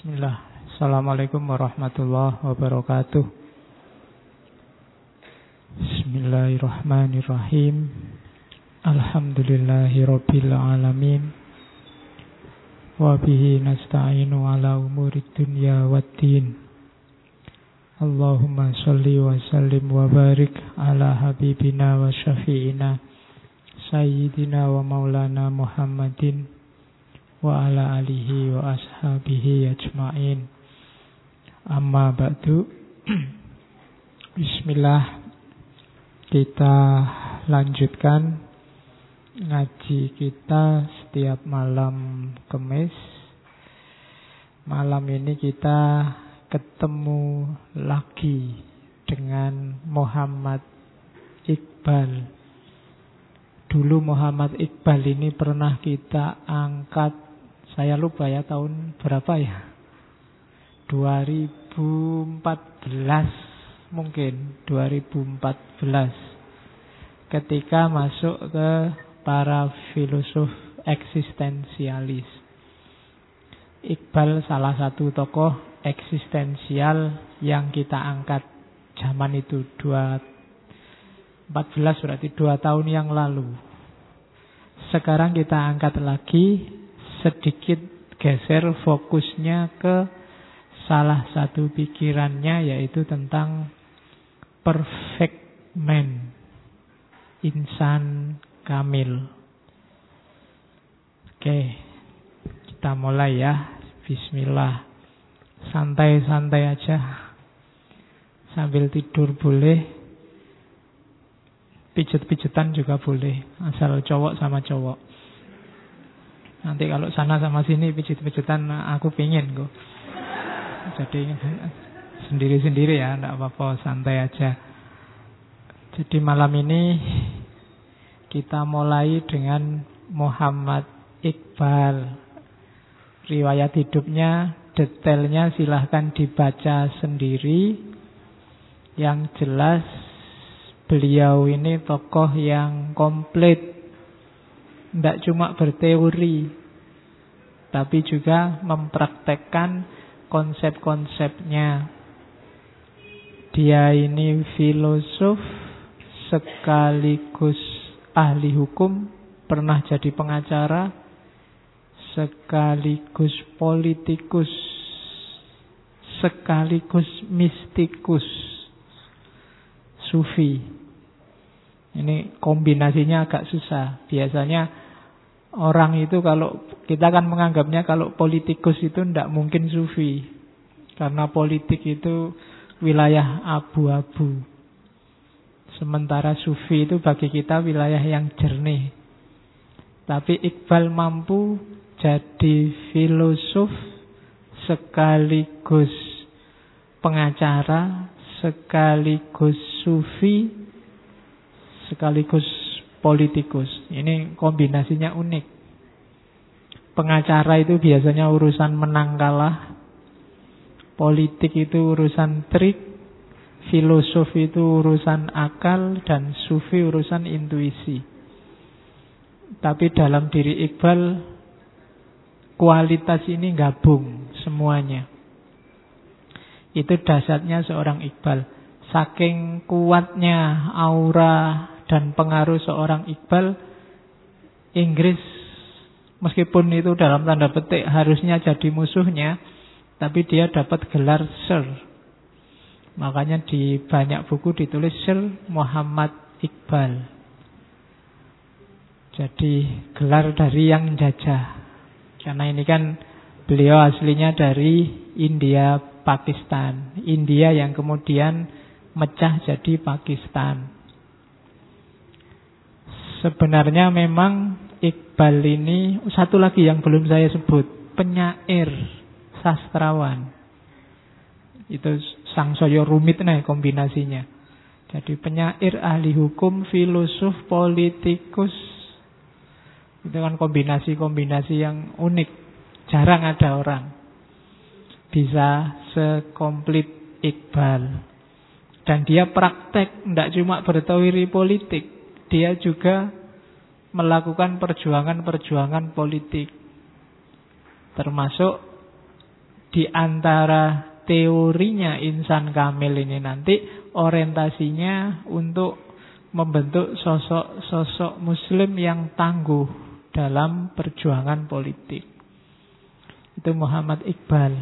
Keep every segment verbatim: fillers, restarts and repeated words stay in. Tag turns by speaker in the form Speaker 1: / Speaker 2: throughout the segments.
Speaker 1: Bismillah. Assalamualaikum warahmatullahi wabarakatuh. Bismillahirrahmanirrahim. Alhamdulillahi rabbil alamin. Wa bihi nasta'inu ala umurid dunya waddin. Allahumma salli wa sallim wa barik ala habibina wa syafi'ina Sayyidina wa maulana Muhammadin wa ala alihi wa ashabihi ajma'in. Amma ba'du. Bismillah. Kita lanjutkan ngaji kita setiap malam Kamis. Malam ini kita ketemu lagi dengan Muhammad Iqbal. Dulu Muhammad Iqbal ini pernah kita angkat, saya lupa ya tahun berapa ya, dua ribu empat belas mungkin, dua ribu empat belas, ketika masuk ke para filosof eksistensialis. Iqbal salah satu tokoh eksistensial yang kita angkat zaman itu, dua ribu empat belas berarti dua tahun yang lalu. Sekarang kita angkat lagi, sedikit geser fokusnya ke salah satu pikirannya, yaitu tentang perfect man, insan kamil. Oke, kita mulai ya. Bismillah. Santai-santai aja, sambil tidur boleh, pijet-pijetan juga boleh, asal cowok sama cowok. Nanti kalau sana sama sini pijet-pijetan aku pingin kok. Jadi sendiri-sendiri ya, enggak apa-apa, santai aja. Jadi malam ini kita mulai dengan Muhammad Iqbal. Riwayat hidupnya, detailnya silahkan dibaca sendiri. Yang jelas beliau ini tokoh yang komplit, tidak cuma berteori, tapi juga mempraktekkan konsep-konsepnya. Dia ini filosof sekaligus ahli hukum, pernah jadi pengacara, sekaligus politikus, sekaligus mistikus, sufi. Ini kombinasinya agak susah. Biasanya orang itu kalau kita kan menganggapnya kalau politikus itu tidak mungkin sufi, karena politik itu wilayah abu-abu. Sementara sufi itu bagi kita wilayah yang jernih. Tapi Iqbal mampu jadi filosof sekaligus pengacara, sekaligus sufi, sekaligus politikus. Ini kombinasinya unik. Pengacara itu biasanya urusan menang kalah, politik itu urusan trik, filosof itu urusan akal, dan sufi urusan intuisi. Tapi dalam diri Iqbal, kualitas ini gabung semuanya. Itu dasarnya seorang Iqbal. Saking kuatnya aura dan pengaruh seorang Iqbal, Inggris meskipun itu dalam tanda petik harusnya jadi musuhnya, tapi dia dapat gelar Sir. Makanya di banyak buku ditulis Sir Muhammad Iqbal. Jadi gelar dari yang jajah. Karena ini kan beliau aslinya dari India, Pakistan. India yang kemudian mecah jadi Pakistan. Sebenarnya memang Iqbal ini, satu lagi yang belum saya sebut, penyair, sastrawan. Itu sangsaya rumit nih kombinasinya. Jadi penyair, ahli hukum, filosof, politikus. Itu kan kombinasi-kombinasi yang unik. Jarang ada orang bisa sekomplit Iqbal. Dan dia praktek, tidak cuma berteori politik, dia juga melakukan perjuangan-perjuangan politik. Termasuk di antara teorinya insan kamil ini nanti orientasinya untuk membentuk sosok-sosok muslim yang tangguh dalam perjuangan politik. Itu Muhammad Iqbal.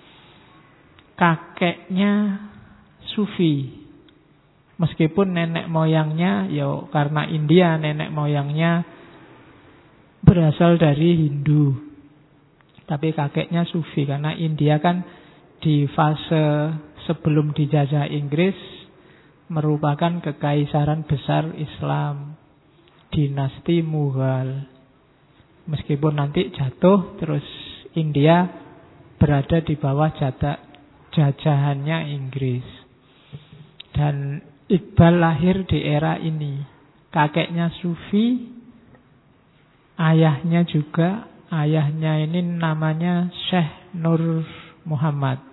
Speaker 1: Kakeknya Sufi. Meskipun nenek moyangnya ya karena India, nenek moyangnya berasal dari Hindu. Tapi kakeknya Sufi karena India kan di fase sebelum dijajah Inggris merupakan kekaisaran besar Islam, dinasti Mughal. Meskipun nanti jatuh, terus India berada di bawah jatah jajahannya Inggris. Dan Iqbal lahir di era ini. Kakeknya Sufi, ayahnya juga, ayahnya ini namanya Syekh Nur Muhammad.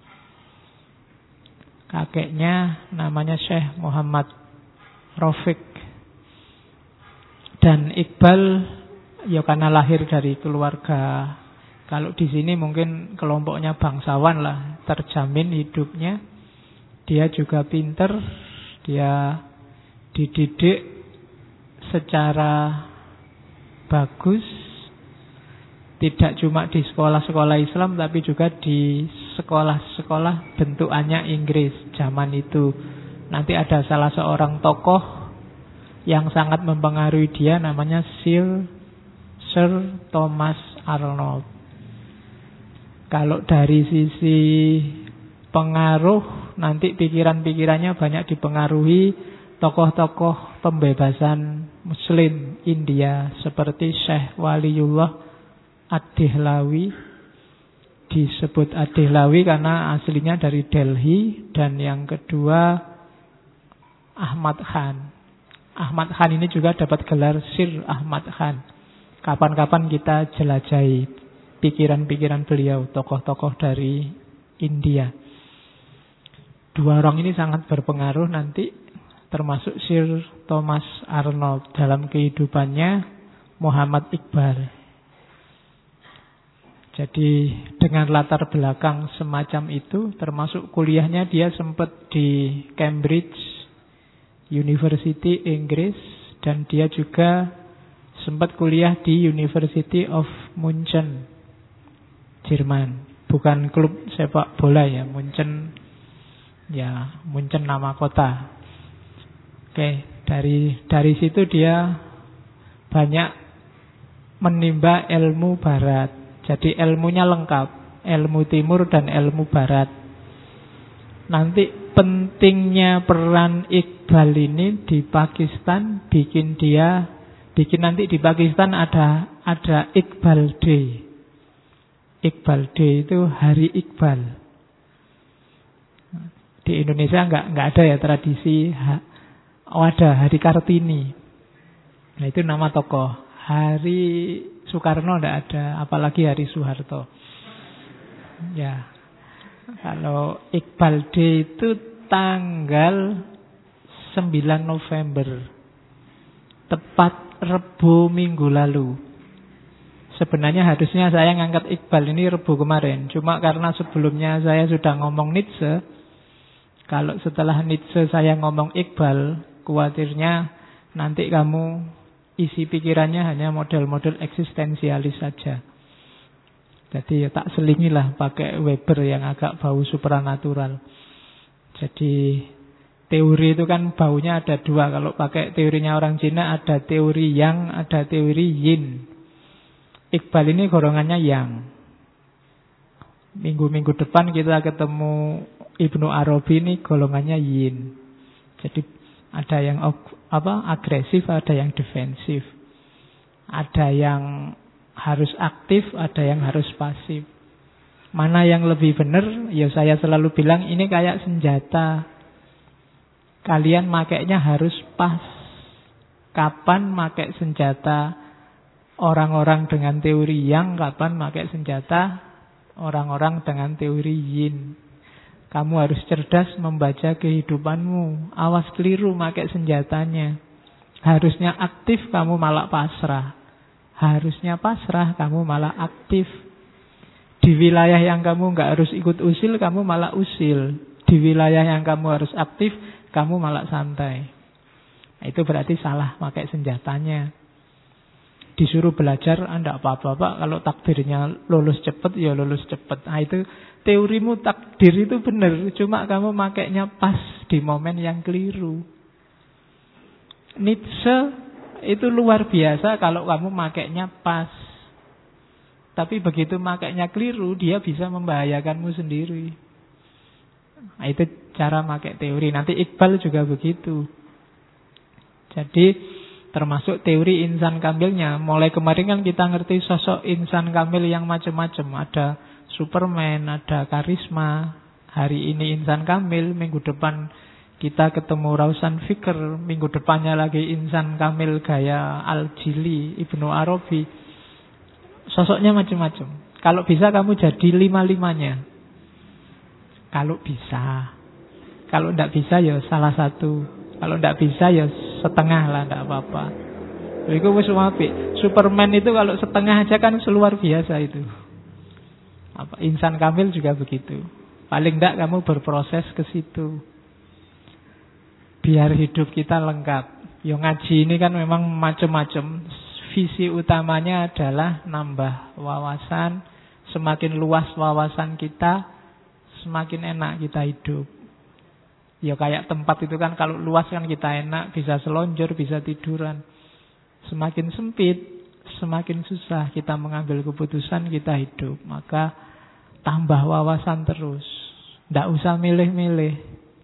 Speaker 1: Kakeknya namanya Syekh Muhammad Rafiq. Dan Iqbal ya karena lahir dari keluarga, kalau di sini mungkin kelompoknya bangsawan lah, terjamin hidupnya. Dia juga pinter, dia dididik secara bagus, tidak cuma di sekolah-sekolah Islam, tapi juga di sekolah-sekolah bentukannya Inggris zaman itu. Nanti ada salah seorang tokoh yang sangat mempengaruhi dia, namanya Sir, Sir Thomas Arnold. Kalau dari sisi pengaruh, nanti pikiran-pikirannya banyak dipengaruhi tokoh-tokoh pembebasan Muslim India seperti Syekh Waliullah Ad-Dehlawi. Disebut Ad-Dehlawi karena aslinya dari Delhi. Dan yang kedua Ahmad Khan. Ahmad Khan ini juga dapat gelar Sir Ahmad Khan. Kapan-kapan kita jelajahi pikiran-pikiran beliau, tokoh-tokoh dari India. Dua orang ini sangat berpengaruh nanti, termasuk Sir Thomas Arnold dalam kehidupannya Muhammad Iqbal. Jadi dengan latar belakang semacam itu, termasuk kuliahnya dia sempat di Cambridge University Inggris, dan dia juga sempat kuliah di University of München, Jerman. Bukan klub sepak bola ya, München ya, München nama kota. Oke, dari dari situ dia banyak menimba ilmu barat. Jadi ilmunya lengkap, ilmu timur dan ilmu barat. Nanti pentingnya peran Iqbal ini di Pakistan bikin dia bikin nanti di Pakistan ada ada Iqbal Day. Iqbal Day itu Hari Iqbal. Di Indonesia nggak nggak ada ya tradisi. Oh ada Hari Kartini. Nah itu nama tokoh. Hari Soekarno nggak ada, apalagi Hari Soeharto. Ya, kalau Iqbal Day itu tanggal sembilan November, tepat Rebo minggu lalu. Sebenarnya harusnya saya ngangkat Iqbal ini Rebo kemarin, cuma karena sebelumnya saya sudah ngomong Nietzsche. Kalau setelah Nietzsche saya ngomong Iqbal, khawatirnya nanti kamu isi pikirannya hanya model-model eksistensialis saja. Jadi ya tak selingilah pakai Weber yang agak bau supranatural. Jadi teori itu kan baunya ada dua. Kalau pakai teorinya orang Cina ada teori yang, ada teori yin. Iqbal ini golongannya yang. Minggu-minggu depan kita ketemu Ibnu Arabi, ini golongannya yin. Jadi ada yang apa agresif, ada yang defensif. Ada yang harus aktif, ada yang harus pasif. Mana yang lebih benar? Ya saya selalu bilang ini kayak senjata. Kalian makainya harus pas. Kapan pakai senjata orang-orang dengan teori yang, kapan pakai senjata orang-orang dengan teori yin. Kamu harus cerdas membaca kehidupanmu. Awas keliru pakai senjatanya. Harusnya aktif, kamu malah pasrah. Harusnya pasrah, kamu malah aktif. Di wilayah yang kamu nggak harus ikut usil, kamu malah usil. Di wilayah yang kamu harus aktif, kamu malah santai. Nah, itu berarti salah pakai senjatanya. Disuruh belajar, enggak apa-apa Pak, kalau takdirnya lulus cepet, ya lulus cepet. Nah itu teorimu takdir itu benar, cuma kamu makainya pas di momen yang keliru. Nietzsche itu luar biasa kalau kamu makainya pas. Tapi begitu makainya keliru, dia bisa membahayakanmu sendiri. Nah itu cara pakai teori. Nanti Iqbal juga begitu. Jadi termasuk teori insan kamilnya. Mulai kemarin kan kita ngerti sosok insan kamil yang macam-macam. Ada Superman, ada karisma. Hari ini insan kamil, minggu depan kita ketemu Rausan Fikr, minggu depannya lagi insan kamil gaya Al-Jili, Ibnu Arabi. Sosoknya macam-macam. Kalau bisa kamu jadi lima-limanya. Kalau bisa. Kalau tidak bisa ya salah satu. Kalau tidak bisa ya setengah lah, tidak apa-apa. Itu wis apik. Superman itu kalau setengah aja kan luar biasa itu. Apa insan kamil juga begitu. Paling tidak kamu berproses ke situ. Biar hidup kita lengkap. Yang ngaji ini kan memang macam-macam. Visi utamanya adalah nambah wawasan. Semakin luas wawasan kita, semakin enak kita hidup. Ya kayak tempat itu kan kalau luas kan kita enak, bisa selonjor, bisa tiduran. Semakin sempit, semakin susah kita mengambil keputusan, kita hidup. Maka tambah wawasan terus. Tidak usah milih-milih.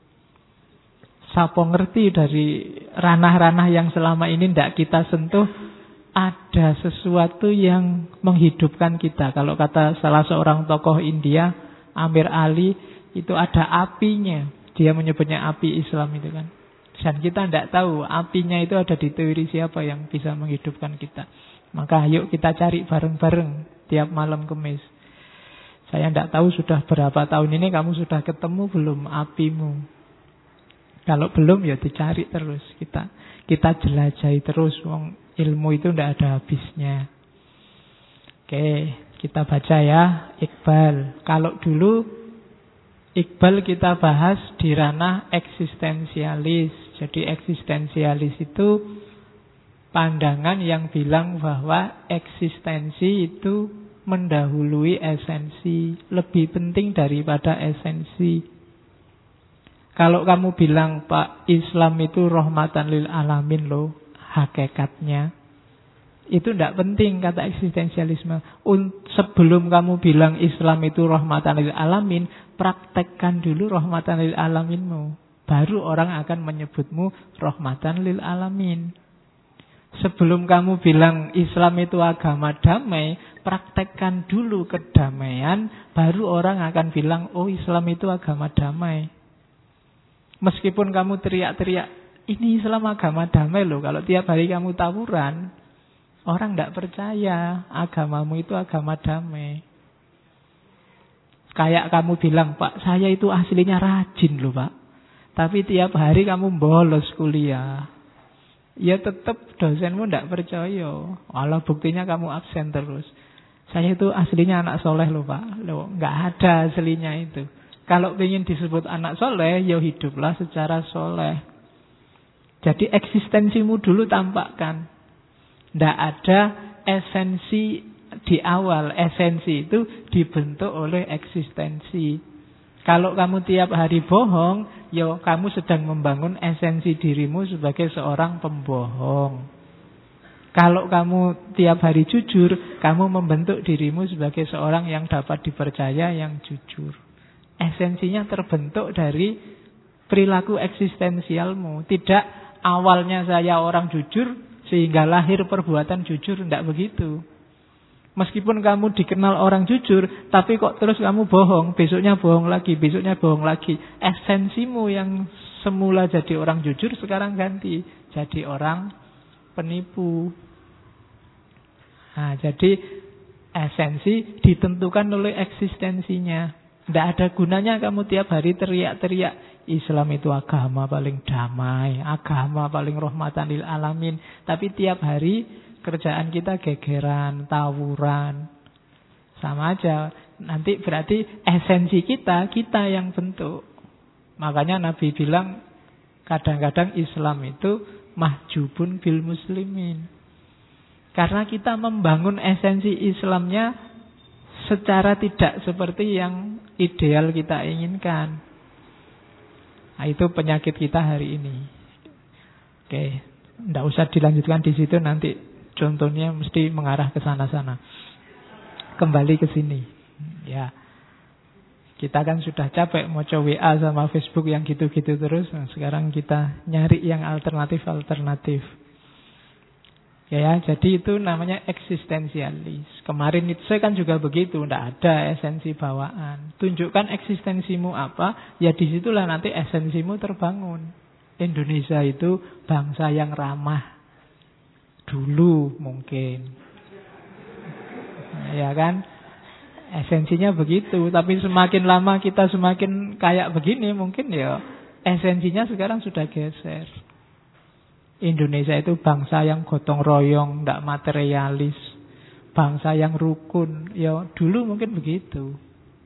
Speaker 1: Siapa ngerti dari ranah-ranah yang selama ini tidak kita sentuh, ada sesuatu yang menghidupkan kita. Kalau kata salah seorang tokoh India, Amir Ali, itu ada apinya. Dia menyebutnya api Islam itu kan. Dan kita tidak tahu apinya itu ada di teori siapa yang bisa menghidupkan kita. Maka ayo kita cari bareng-bareng tiap malam Kamis. Saya tidak tahu sudah berapa tahun ini kamu sudah ketemu belum apimu. Kalau belum ya dicari terus. Kita kita jelajahi terus. Wong ilmu itu tidak ada habisnya. Oke, kita baca ya Iqbal. Kalau dulu Iqbal kita bahas di ranah eksistensialis. Jadi eksistensialis itu pandangan yang bilang bahwa eksistensi itu mendahului esensi, lebih penting daripada esensi. Kalau kamu bilang Pak, Islam itu rahmatan lil alamin loh, hakikatnya itu tidak penting kata eksistensialisme. Sebelum kamu bilang Islam itu rahmatan lil alamin, praktekkan dulu rahmatan lil alaminmu. Baru orang akan menyebutmu rahmatan lil alamin. Sebelum kamu bilang Islam itu agama damai, praktekkan dulu kedamaian, baru orang akan bilang, oh Islam itu agama damai. Meskipun kamu teriak-teriak, ini Islam agama damai loh. Kalau tiap hari kamu tawuran, orang tidak percaya agamamu itu agama damai. Kayak kamu bilang, Pak, saya itu aslinya rajin loh Pak, tapi tiap hari kamu bolos kuliah. Ya tetap dosenmu tidak percaya. Walau buktinya kamu absen terus. Saya itu aslinya anak soleh loh Pak. Loh, nggak ada aslinya itu. Kalau ingin disebut anak soleh, ya hiduplah secara soleh. Jadi eksistensimu dulu tampakkan. Tidak ada esensi di awal. Esensi itu dibentuk oleh eksistensi. Kalau kamu tiap hari bohong, ya kamu sedang membangun esensi dirimu sebagai seorang pembohong. Kalau kamu tiap hari jujur, kamu membentuk dirimu sebagai seorang yang dapat dipercaya, yang jujur. Esensinya terbentuk dari perilaku eksistensialmu. Tidak awalnya saya orang jujur sehingga lahir perbuatan jujur, tidak begitu. Meskipun kamu dikenal orang jujur, tapi kok terus kamu bohong, besoknya bohong lagi, besoknya bohong lagi. Esensimu yang semula jadi orang jujur sekarang ganti jadi orang penipu. Nah, jadi esensi ditentukan oleh eksistensinya. Tidak ada gunanya kamu tiap hari teriak-teriak Islam itu agama paling damai, agama paling rahmatan lil alamin. Tapi tiap hari kerjaan kita gegeran, tawuran. Sama aja. nanti berarti esensi kita, kita yang bentuk. Makanya Nabi bilang kadang-kadang Islam itu mahjubun bil muslimin. Karena kita membangun esensi Islamnya secara tidak seperti yang ideal kita inginkan. Nah, itu penyakit kita hari ini. Oke, tidak usah dilanjutkan di situ, nanti contohnya mesti mengarah ke sana-sana. Kembali ke sini. Ya. Kita kan sudah capek mau W A sama Facebook yang gitu-gitu terus. Nah, sekarang kita nyari yang alternatif-alternatif. Ya, jadi itu namanya eksistensialis. Kemarin Nietzsche kan juga begitu, tidak ada esensi bawaan. Tunjukkan eksistensimu apa, ya disitulah nanti esensimu terbangun. Indonesia itu bangsa yang ramah. Dulu mungkin. Ya kan? Esensinya begitu. Tapi semakin lama kita semakin kayak begini, mungkin ya esensinya sekarang sudah geser. Indonesia itu bangsa yang gotong royong, tidak materialis. Bangsa yang rukun. Ya dulu mungkin begitu.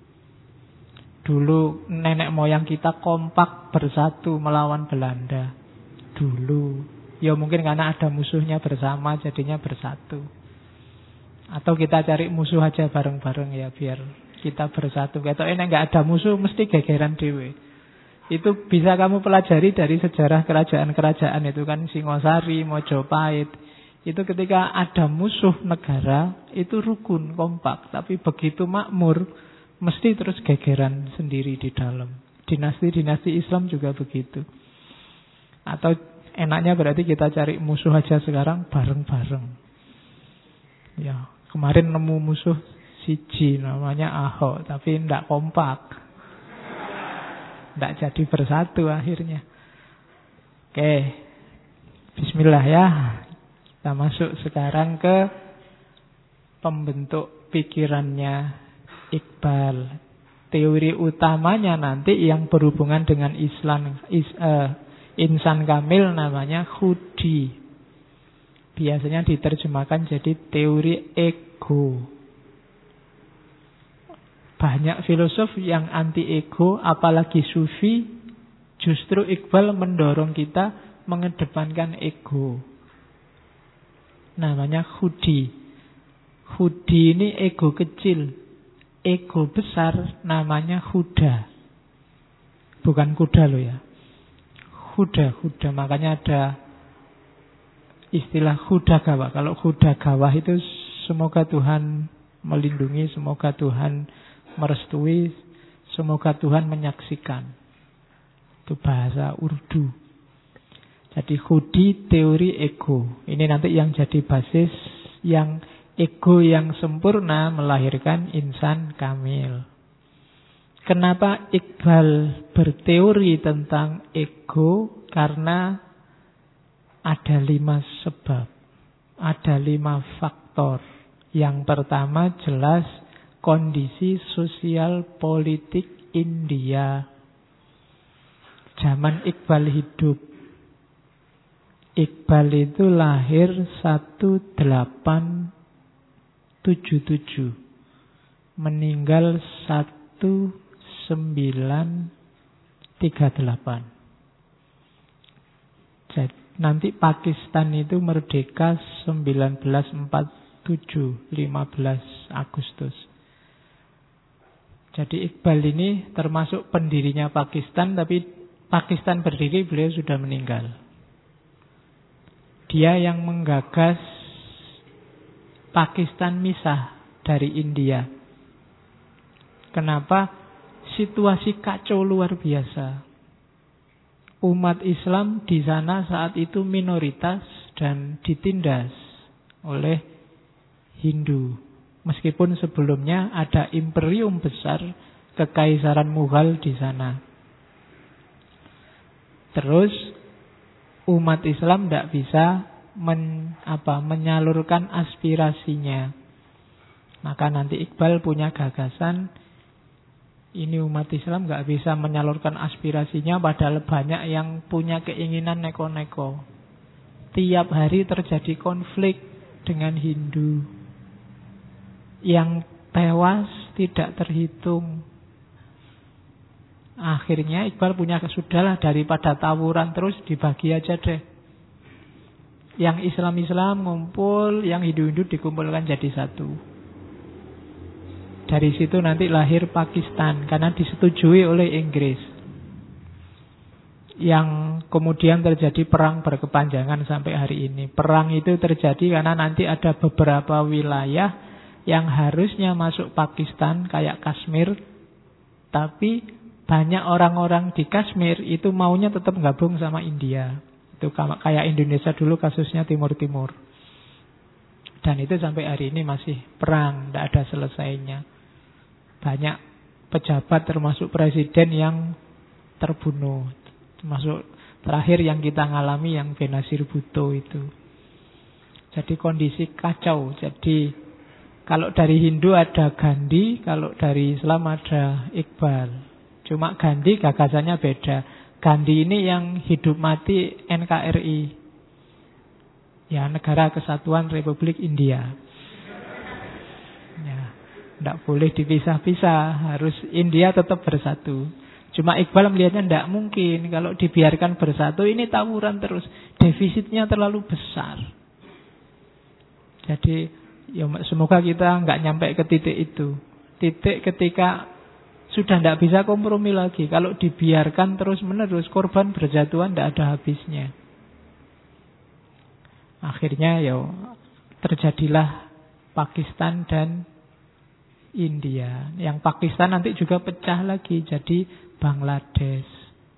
Speaker 1: Dulu nenek moyang kita kompak bersatu melawan Belanda. Dulu. Ya mungkin karena ada musuhnya bersama jadinya bersatu. Atau kita cari musuh aja bareng-bareng ya biar kita bersatu. Kalau ini nggak ada musuh mesti gegeran dewe. Itu bisa kamu pelajari dari sejarah kerajaan-kerajaan itu kan, Singosari, Mojopahit. Itu ketika ada musuh negara itu rukun, kompak. Tapi begitu makmur mesti terus gegeran sendiri di dalam. Dinasti-dinasti Islam juga begitu. Atau enaknya berarti kita cari musuh aja sekarang bareng-bareng. Ya, kemarin nemu musuh siji namanya Ahok, tapi tidak kompak. Tidak jadi bersatu akhirnya. Oke, bismillah ya. Kita masuk sekarang ke pembentuk pikirannya Iqbal. Teori utamanya nanti yang berhubungan dengan Islam, is, uh, insan kamil namanya Khudi. Biasanya diterjemahkan jadi teori ego. Banyak filosof yang anti ego, apalagi sufi. Justru Iqbal mendorong kita mengedepankan ego. Namanya Khudi. Khudi ini ego kecil. Ego besar namanya Huda. Bukan kuda loh ya. Huda, Huda. Makanya ada istilah Huda Gawah. Kalau Huda Gawah itu semoga Tuhan melindungi, semoga Tuhan merestui, semoga Tuhan menyaksikan. Itu bahasa Urdu. Jadi Khudi teori ego. Ini nanti yang jadi basis, yang ego yang sempurna melahirkan insan kamil. Kenapa Iqbal berteori tentang ego? Karena ada lima sebab, ada lima faktor. Yang pertama jelas kondisi sosial politik India. Zaman Iqbal hidup. Iqbal itu lahir seribu delapan ratus tujuh puluh tujuh. Meninggal seribu sembilan ratus tiga puluh delapan. Jadi, nanti Pakistan itu merdeka seribu sembilan ratus empat puluh tujuh, lima belas Agustus. Jadi Iqbal ini termasuk pendirinya Pakistan, tapi Pakistan berdiri beliau sudah meninggal. Dia yang menggagas Pakistan misah dari India. Kenapa? Situasi kacau luar biasa. Umat Islam di sana saat itu minoritas dan ditindas oleh Hindu. Meskipun sebelumnya ada imperium besar, kekaisaran Mughal di sana. Terus umat Islam tidak bisa men, apa, menyalurkan aspirasinya. Maka nanti Iqbal punya gagasan, ini umat Islam nggak bisa menyalurkan aspirasinya, padahal banyak yang punya keinginan neko-neko. Tiap hari terjadi konflik dengan Hindu. Yang tewas tidak terhitung. Akhirnya Iqbal punya kesudahlah, daripada tawuran terus dibagi aja deh. Yang Islam-Islam ngumpul, yang Hindu-Hindu dikumpulkan jadi satu. Dari situ nanti lahir Pakistan karena disetujui oleh Inggris. Yang kemudian terjadi perang berkepanjangan sampai hari ini. Perang itu terjadi karena nanti ada beberapa wilayah yang harusnya masuk Pakistan kayak Kashmir, tapi banyak orang-orang di Kashmir itu maunya tetap gabung sama India. Itu kayak Indonesia dulu kasusnya Timur-Timur. Dan itu sampai hari ini masih perang, tidak ada selesainya. Banyak pejabat termasuk presiden yang terbunuh. Termasuk terakhir yang kita ngalami yang Benazir Bhutto itu. Jadi kondisi kacau. Jadi kalau dari Hindu ada Gandhi, kalau dari Islam ada Iqbal. Cuma Gandhi gagasannya beda. Gandhi ini yang hidup mati N K R I. Ya, Negara Kesatuan Republik India. Ya, tidak boleh dipisah-pisah. Harus India tetap bersatu. Cuma Iqbal melihatnya tidak mungkin. Kalau dibiarkan bersatu ini tawuran terus. Defisitnya terlalu besar. Jadi ya, semoga kita nggak nyampe ke titik itu. Titik ketika sudah tidak bisa kompromi lagi. Kalau dibiarkan terus-menerus, korban berjatuhan tidak ada habisnya. Akhirnya ya terjadilah Pakistan dan India. Yang Pakistan nanti juga pecah lagi jadi Bangladesh.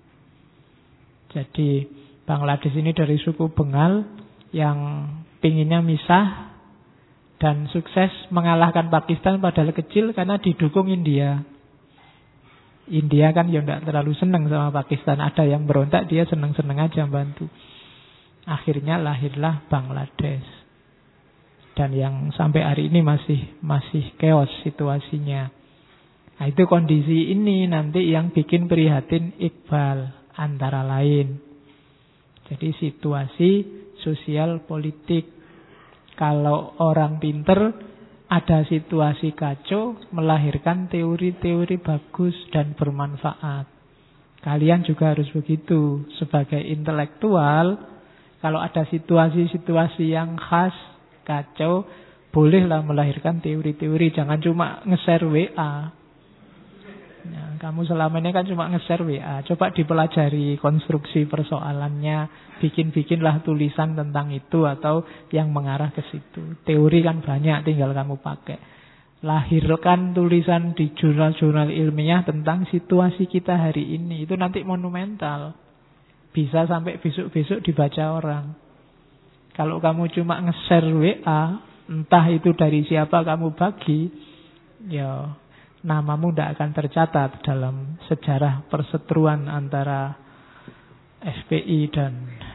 Speaker 1: Jadi Bangladesh ini dari suku Bengal yang pinginnya misah dan sukses mengalahkan Pakistan padahal kecil karena didukung India. India kan ya tidak terlalu senang sama Pakistan. Ada yang berontak, dia senang-senang aja bantu. Akhirnya lahirlah Bangladesh. Dan yang sampai hari ini masih masih chaos situasinya. Nah, itu kondisi ini nanti yang bikin prihatin Iqbal antara lain. Jadi situasi sosial politik. Kalau orang pinter ada situasi kacau, melahirkan teori-teori bagus dan bermanfaat. Kalian juga harus begitu. Sebagai intelektual, kalau ada situasi-situasi yang khas, kacau, bolehlah melahirkan teori-teori. Jangan cuma nge-share W A. Ya, kamu selama ini kan cuma nge-share W A. Coba dipelajari konstruksi persoalannya, bikin-bikinlah tulisan tentang itu atau yang mengarah ke situ. Teori kan banyak, tinggal kamu pakai. Lahirkan tulisan di jurnal-jurnal ilmiah tentang situasi kita hari ini. Itu nanti monumental. Bisa sampai besok-besok dibaca orang. Kalau kamu cuma nge-share W A, entah itu dari siapa kamu bagi, ya namamu tidak akan tercatat dalam sejarah perseteruan antara F P I dan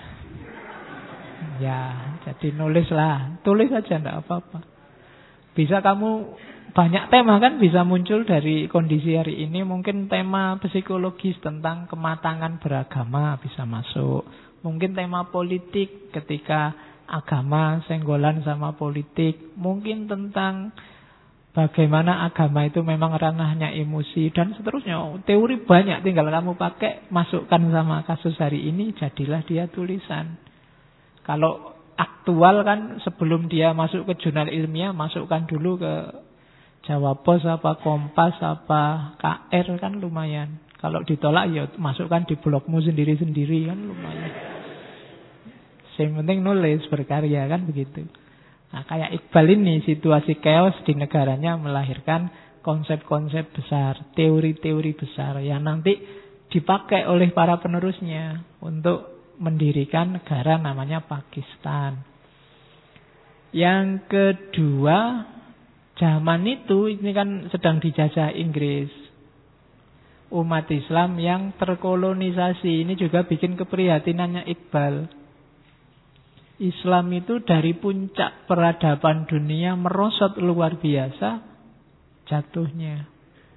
Speaker 1: ya, jadi nulislah, tulis aja tidak apa-apa. Bisa kamu banyak tema kan bisa muncul dari kondisi hari ini. Mungkin tema psikologis tentang kematangan beragama bisa masuk. Mungkin tema politik ketika agama senggolan sama politik. Mungkin tentang bagaimana agama itu memang ranahnya emosi dan seterusnya. Teori banyak, tinggal kamu pakai, masukkan sama kasus hari ini, jadilah dia tulisan. Kalau aktual kan sebelum dia masuk ke jurnal ilmiah, masukkan dulu ke Jawa Pos apa Kompas apa K R kan lumayan. Kalau ditolak ya masukkan di blogmu sendiri-sendiri kan lumayan. Yang penting nulis, berkarya kan begitu. Nah, kayak Iqbal ini situasi chaos di negaranya melahirkan konsep-konsep besar, teori-teori besar yang nanti dipakai oleh para penerusnya untuk mendirikan negara namanya Pakistan. Yang kedua, zaman itu ini kan sedang dijajah Inggris. Umat Islam yang terkolonisasi ini juga bikin keprihatinannya Iqbal. Islam itu dari puncak peradaban dunia merosot luar biasa jatuhnya.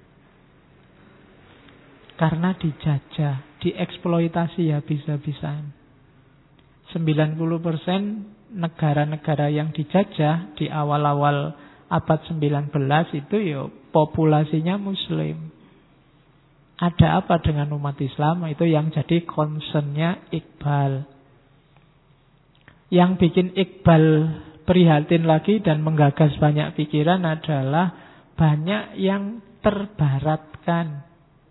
Speaker 1: Karena dijajah, dieksploitasi habis-habisan. sembilan puluh persen negara-negara yang dijajah di awal-awal abad sembilan belas itu ya populasinya Muslim. Ada apa dengan umat Islam? Itu yang jadi concernnya Iqbal. Yang bikin Iqbal prihatin lagi dan menggagas banyak pikiran adalah banyak yang terbaratkan.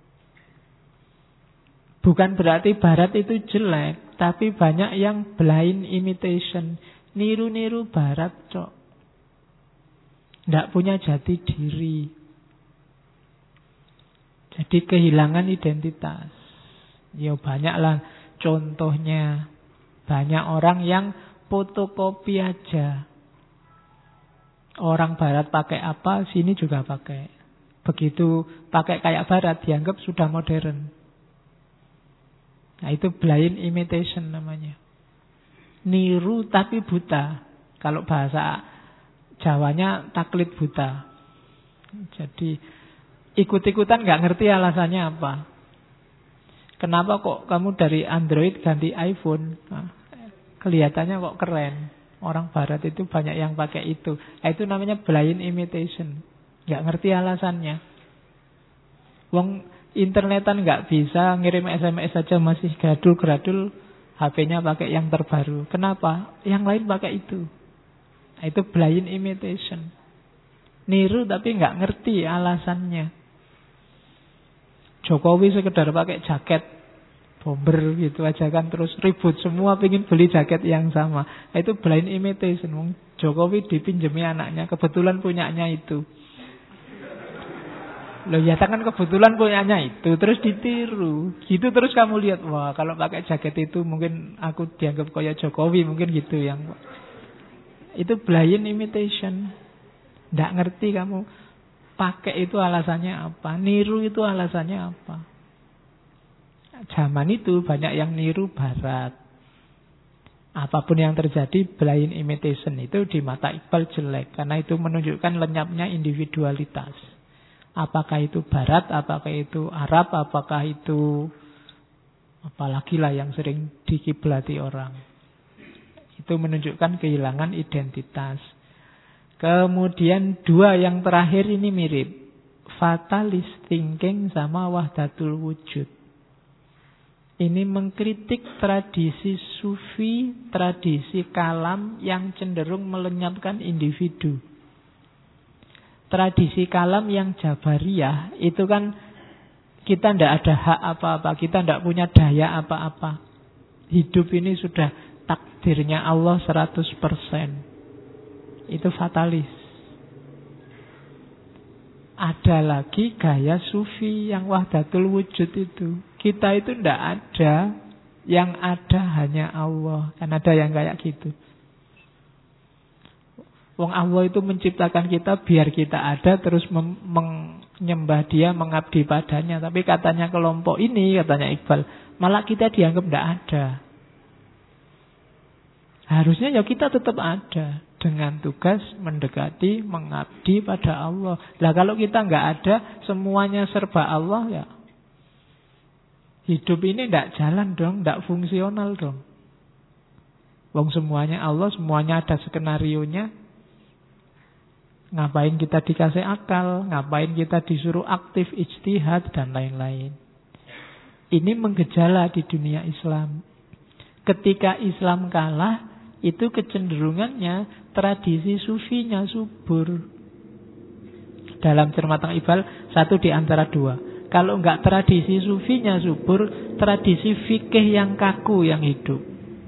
Speaker 1: Bukan berarti barat itu jelek, tapi banyak yang blind imitation. Niru-niru barat, cok. Tidak punya jati diri. Jadi kehilangan identitas. Ya banyaklah contohnya. Banyak orang yang fotokopi aja. Orang barat pakai apa, sini juga pakai. Begitu pakai kayak barat, dianggap sudah modern. Nah itu blind imitation namanya. Niru tapi buta. Kalau bahasa Jawanya taklid buta. Jadi ikut-ikutan gak ngerti alasannya apa. Kenapa kok kamu dari Android ganti iPhone? Nah, kelihatannya kok keren. Orang barat itu banyak yang pakai itu. Nah, itu namanya blind imitation. Gak ngerti alasannya. Wong internetan gak bisa, ngirim S M S saja masih gadul-gradul, H P-nya pakai yang terbaru. Kenapa? Yang lain pakai itu. Nah, itu blind imitation. Niru tapi gak ngerti alasannya. Jokowi sekedar pakai jaket bomber gitu aja kan, terus ribut semua pengen beli jaket yang sama. Nah, itu blind imitation. Jokowi dipinjemi anaknya, kebetulan punyanya itu. Loh ya kan kebetulan punyanya itu, terus ditiru. Gitu terus kamu lihat, wah kalau pakai jaket itu mungkin aku dianggap kayak Jokowi, mungkin gitu yang. Itu blind imitation. Nggak ngerti kamu pakai itu alasannya apa, niru itu alasannya apa. Zaman itu banyak yang niru barat. Apapun yang terjadi, blind imitation itu di mata Iqbal jelek, karena itu menunjukkan lenyapnya individualitas. Apakah itu barat, apakah itu Arab, apakah itu apalagi lah yang sering dikiblati orang. Itu menunjukkan kehilangan identitas. Kemudian dua yang terakhir ini mirip. Fatalist thinking sama wahdatul wujud. Ini mengkritik tradisi sufi, tradisi kalam yang cenderung melenyapkan individu. Tradisi kalam yang jabariyah itu kan kita tidak ada hak apa-apa, kita tidak punya daya apa-apa. Hidup ini sudah takdirnya Allah seratus persen. Itu fatalis. Ada lagi gaya sufi yang wahdatul wujud itu. Kita itu tidak ada, yang ada hanya Allah. Kan ada yang kayak gitu. Wong Allah itu menciptakan kita biar kita ada, terus mem- menyembah dia, mengabdi padanya. Tapi katanya kelompok ini, katanya Iqbal, malah kita dianggap tidak ada. Harusnya ya kita tetap ada, dengan tugas mendekati, mengabdi pada Allah. Lah kalau kita nggak ada, semuanya serba Allah, ya hidup ini tidak jalan dong, tidak fungsional dong. Wong semuanya Allah, semuanya ada skenarionya. Ngapain kita dikasih akal, ngapain kita disuruh aktif ijtihad dan lain-lain. Ini menggejala di dunia Islam. Ketika Islam kalah, itu kecenderungannya tradisi sufinya subur. Dalam Cermatang Iqbal, satu di antara dua. Kalau enggak tradisi sufinya subur, tradisi fikih yang kaku yang hidup.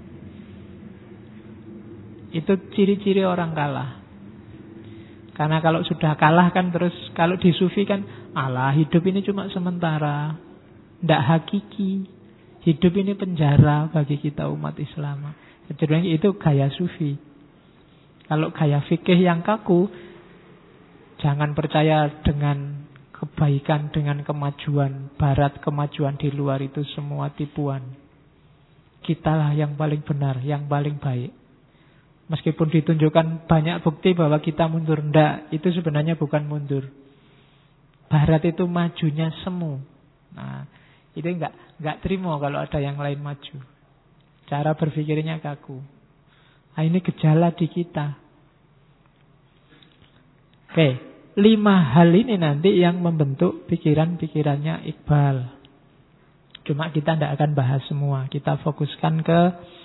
Speaker 1: Itu ciri-ciri orang kalah. Karena kalau sudah kalah kan terus, kalau di sufi kan, alah hidup ini cuma sementara, tidak hakiki. Hidup ini penjara bagi kita umat Islam. Jadi itu gaya sufi. Kalau gaya fikih yang kaku, jangan percaya dengan kebaikan, dengan kemajuan barat, kemajuan di luar itu semua tipuan. Kitalah yang paling benar, yang paling baik. Meskipun ditunjukkan banyak bukti bahwa kita mundur, ndak, itu sebenarnya bukan mundur. Barat itu majunya semu. Nah, itu enggak enggak terima kalau ada yang lain maju. Cara berpikirnya kaku. Nah, ini gejala di kita. Oke, lima hal ini nanti yang membentuk pikiran-pikirannya Iqbal. Cuma kita tidak akan bahas semua. Kita fokuskan ke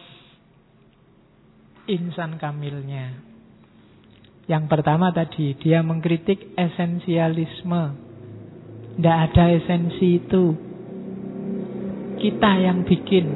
Speaker 1: insan kamilnya. Yang pertama tadi, dia mengkritik esensialisme. Tidak ada esensi itu. Kita yang bikin.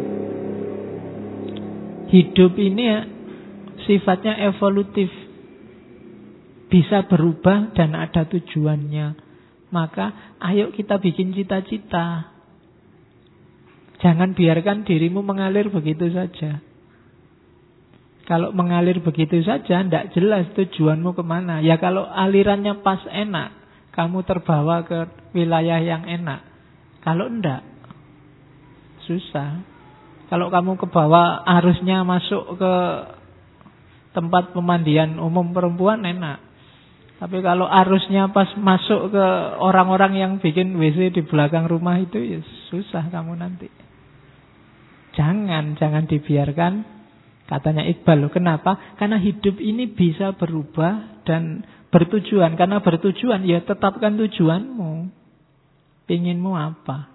Speaker 1: Hidup ini ya, sifatnya evolutif. Bisa berubah dan ada tujuannya. Maka ayo kita bikin cita-cita. Jangan biarkan dirimu mengalir begitu saja. Kalau mengalir begitu saja, tidak jelas tujuanmu kemana. Ya kalau alirannya pas enak, kamu terbawa ke wilayah yang enak. Kalau enggak, susah. Kalau kamu kebawa arusnya masuk ke tempat pemandian umum perempuan, enak. Tapi kalau arusnya pas masuk ke orang-orang yang bikin W C di belakang rumah itu, ya susah kamu nanti. Jangan, jangan dibiarkan, katanya Iqbal. Kenapa? Karena hidup ini bisa berubah dan bertujuan. Karena bertujuan, ya tetapkan tujuanmu. Inginmu apa?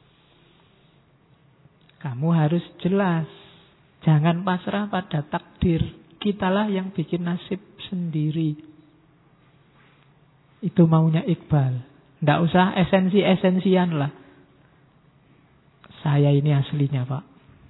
Speaker 1: Kamu harus jelas. Jangan pasrah pada takdir. Kitalah yang bikin nasib sendiri. Itu maunya Iqbal. Tidak usah esensi-esensian lah. Saya ini aslinya Pak.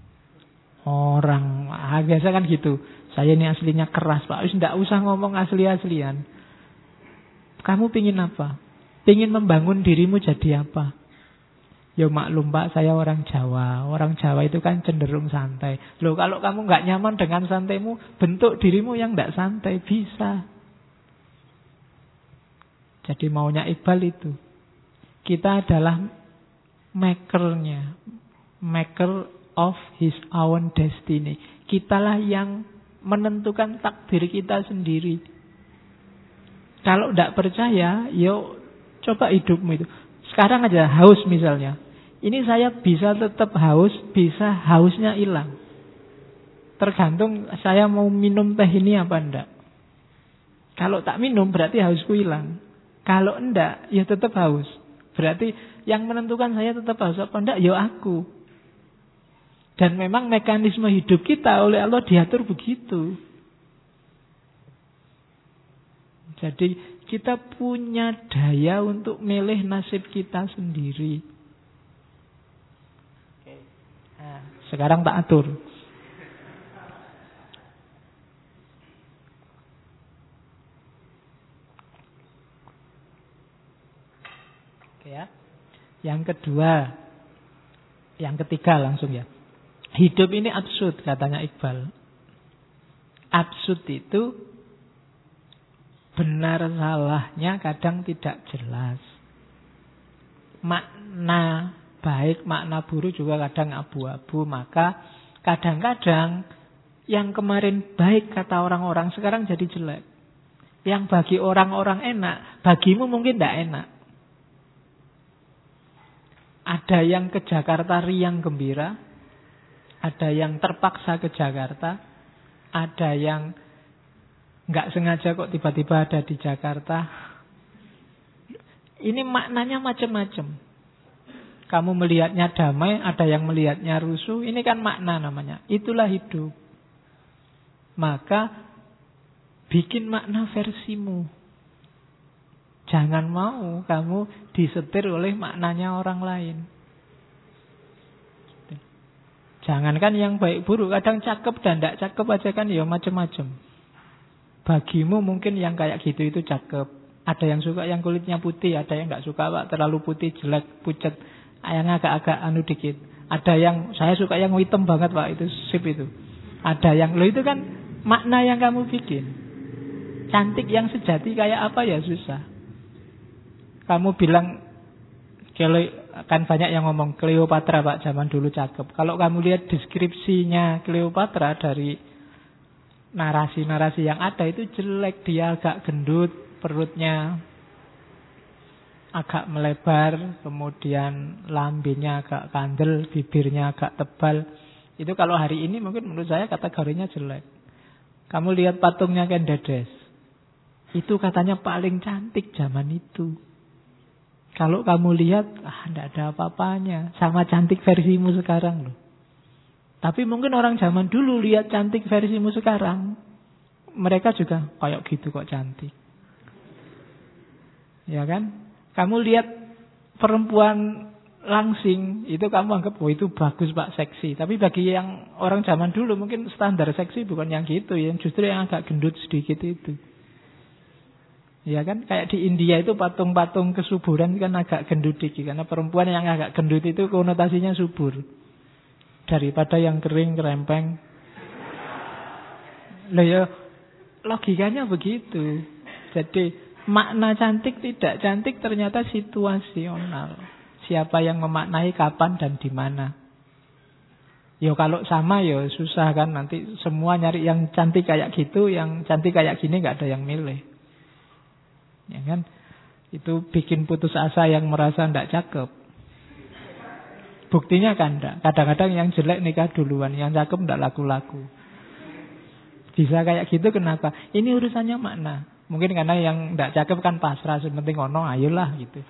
Speaker 1: Orang ah, biasa kan gitu. Saya ini aslinya keras Pak. Tidak usah ngomong asli-aslian. Kamu pingin apa? Pingin membangun dirimu jadi apa? Ya maklum Pak, saya orang Jawa. Orang Jawa itu kan cenderung santai. Loh kalau kamu nggak nyaman dengan santaimu, bentuk dirimu yang nggak santai. Bisa. Jadi maunya Iqbal itu. Kita adalah makernya. Maker of his own destiny. Kitalah yang menentukan takdir kita sendiri. Kalau tidak percaya, yuk coba hidupmu itu. Sekarang aja haus misalnya. Ini saya bisa tetap haus, bisa hausnya hilang. Tergantung saya mau minum teh ini apa enggak. Kalau tak minum berarti hausku hilang. Kalau enggak, ya tetap haus. Berarti yang menentukan saya tetap haus apa enggak, ya aku. Dan memang mekanisme hidup kita oleh Allah diatur begitu. Jadi kita punya daya untuk milih nasib kita sendiri. Nah, sekarang tak atur. Oke ya. Yang kedua, yang ketiga langsung ya. Hidup ini absurd katanya Iqbal. Absurd itu benar salahnya kadang tidak jelas. Makna baik, makna buruk juga kadang abu-abu. Maka kadang-kadang yang kemarin baik kata orang-orang sekarang jadi jelek. Yang bagi orang-orang enak, bagimu mungkin tidak enak. Ada yang ke Jakarta riang gembira. Ada yang terpaksa ke Jakarta. Ada yang nggak sengaja kok tiba-tiba ada di Jakarta. Ini maknanya macam-macam. Kamu melihatnya damai, ada yang melihatnya rusuh. Ini kan makna namanya. Itulah hidup. Maka bikin makna versimu. Jangan mau kamu disetir oleh maknanya orang lain. Jangankan yang baik buruk, kadang cakep dan tidak cakep aja kan ya macam-macam. Bagimu mungkin yang kayak gitu itu cakep. Ada yang suka yang kulitnya putih, ada yang nggak suka Pak, terlalu putih, jelek, pucat, yang agak-agak anu dikit. Ada yang saya suka yang hitam banget Pak, itu sip itu. Ada yang lo itu kan makna yang kamu bikin. Cantik yang sejati kayak apa ya susah. Kamu bilang kan banyak yang ngomong Cleopatra Pak zaman dulu cakep. Kalau kamu lihat deskripsinya Cleopatra dari narasi-narasi yang ada itu jelek. Dia agak gendut, perutnya agak melebar, kemudian lambenya agak kandel, bibirnya agak tebal. Itu kalau hari ini mungkin menurut saya kategorinya jelek. Kamu lihat patungnya Kendedes. Itu katanya paling cantik zaman itu. Kalau kamu lihat, ah, tidak ada apa-apanya. Sama cantik versimu sekarang loh. Tapi mungkin orang zaman dulu lihat cantik versimu sekarang, mereka juga kayak gitu kok cantik. Ya kan? Kamu lihat perempuan langsing, itu kamu anggap, oh itu bagus pak, seksi. Tapi bagi yang orang zaman dulu mungkin standar seksi bukan yang gitu, yang justru yang agak gendut sedikit itu. Ya kan, kayak di India itu patung-patung kesuburan kan agak gendut dikit, karena perempuan yang agak gendut itu konotasinya subur daripada yang kering kerempeng. Loh ya, logikanya begitu. Jadi makna cantik tidak cantik ternyata situasional. Siapa yang memaknai kapan dan di mana. Yo kalau sama yo susah kan, nanti semua nyari yang cantik kayak gitu, yang cantik kayak gini nggak ada yang milih. Ya kan? Itu bikin putus asa yang merasa ndak cakep. Buktinya kan ndak. Kadang-kadang yang jelek nikah duluan, yang cakep ndak laku-laku. Bisa kayak gitu kenapa? Ini urusannya makna. Mungkin karena yang ndak cakep kan pasrah, sementing ono ayolah gitu.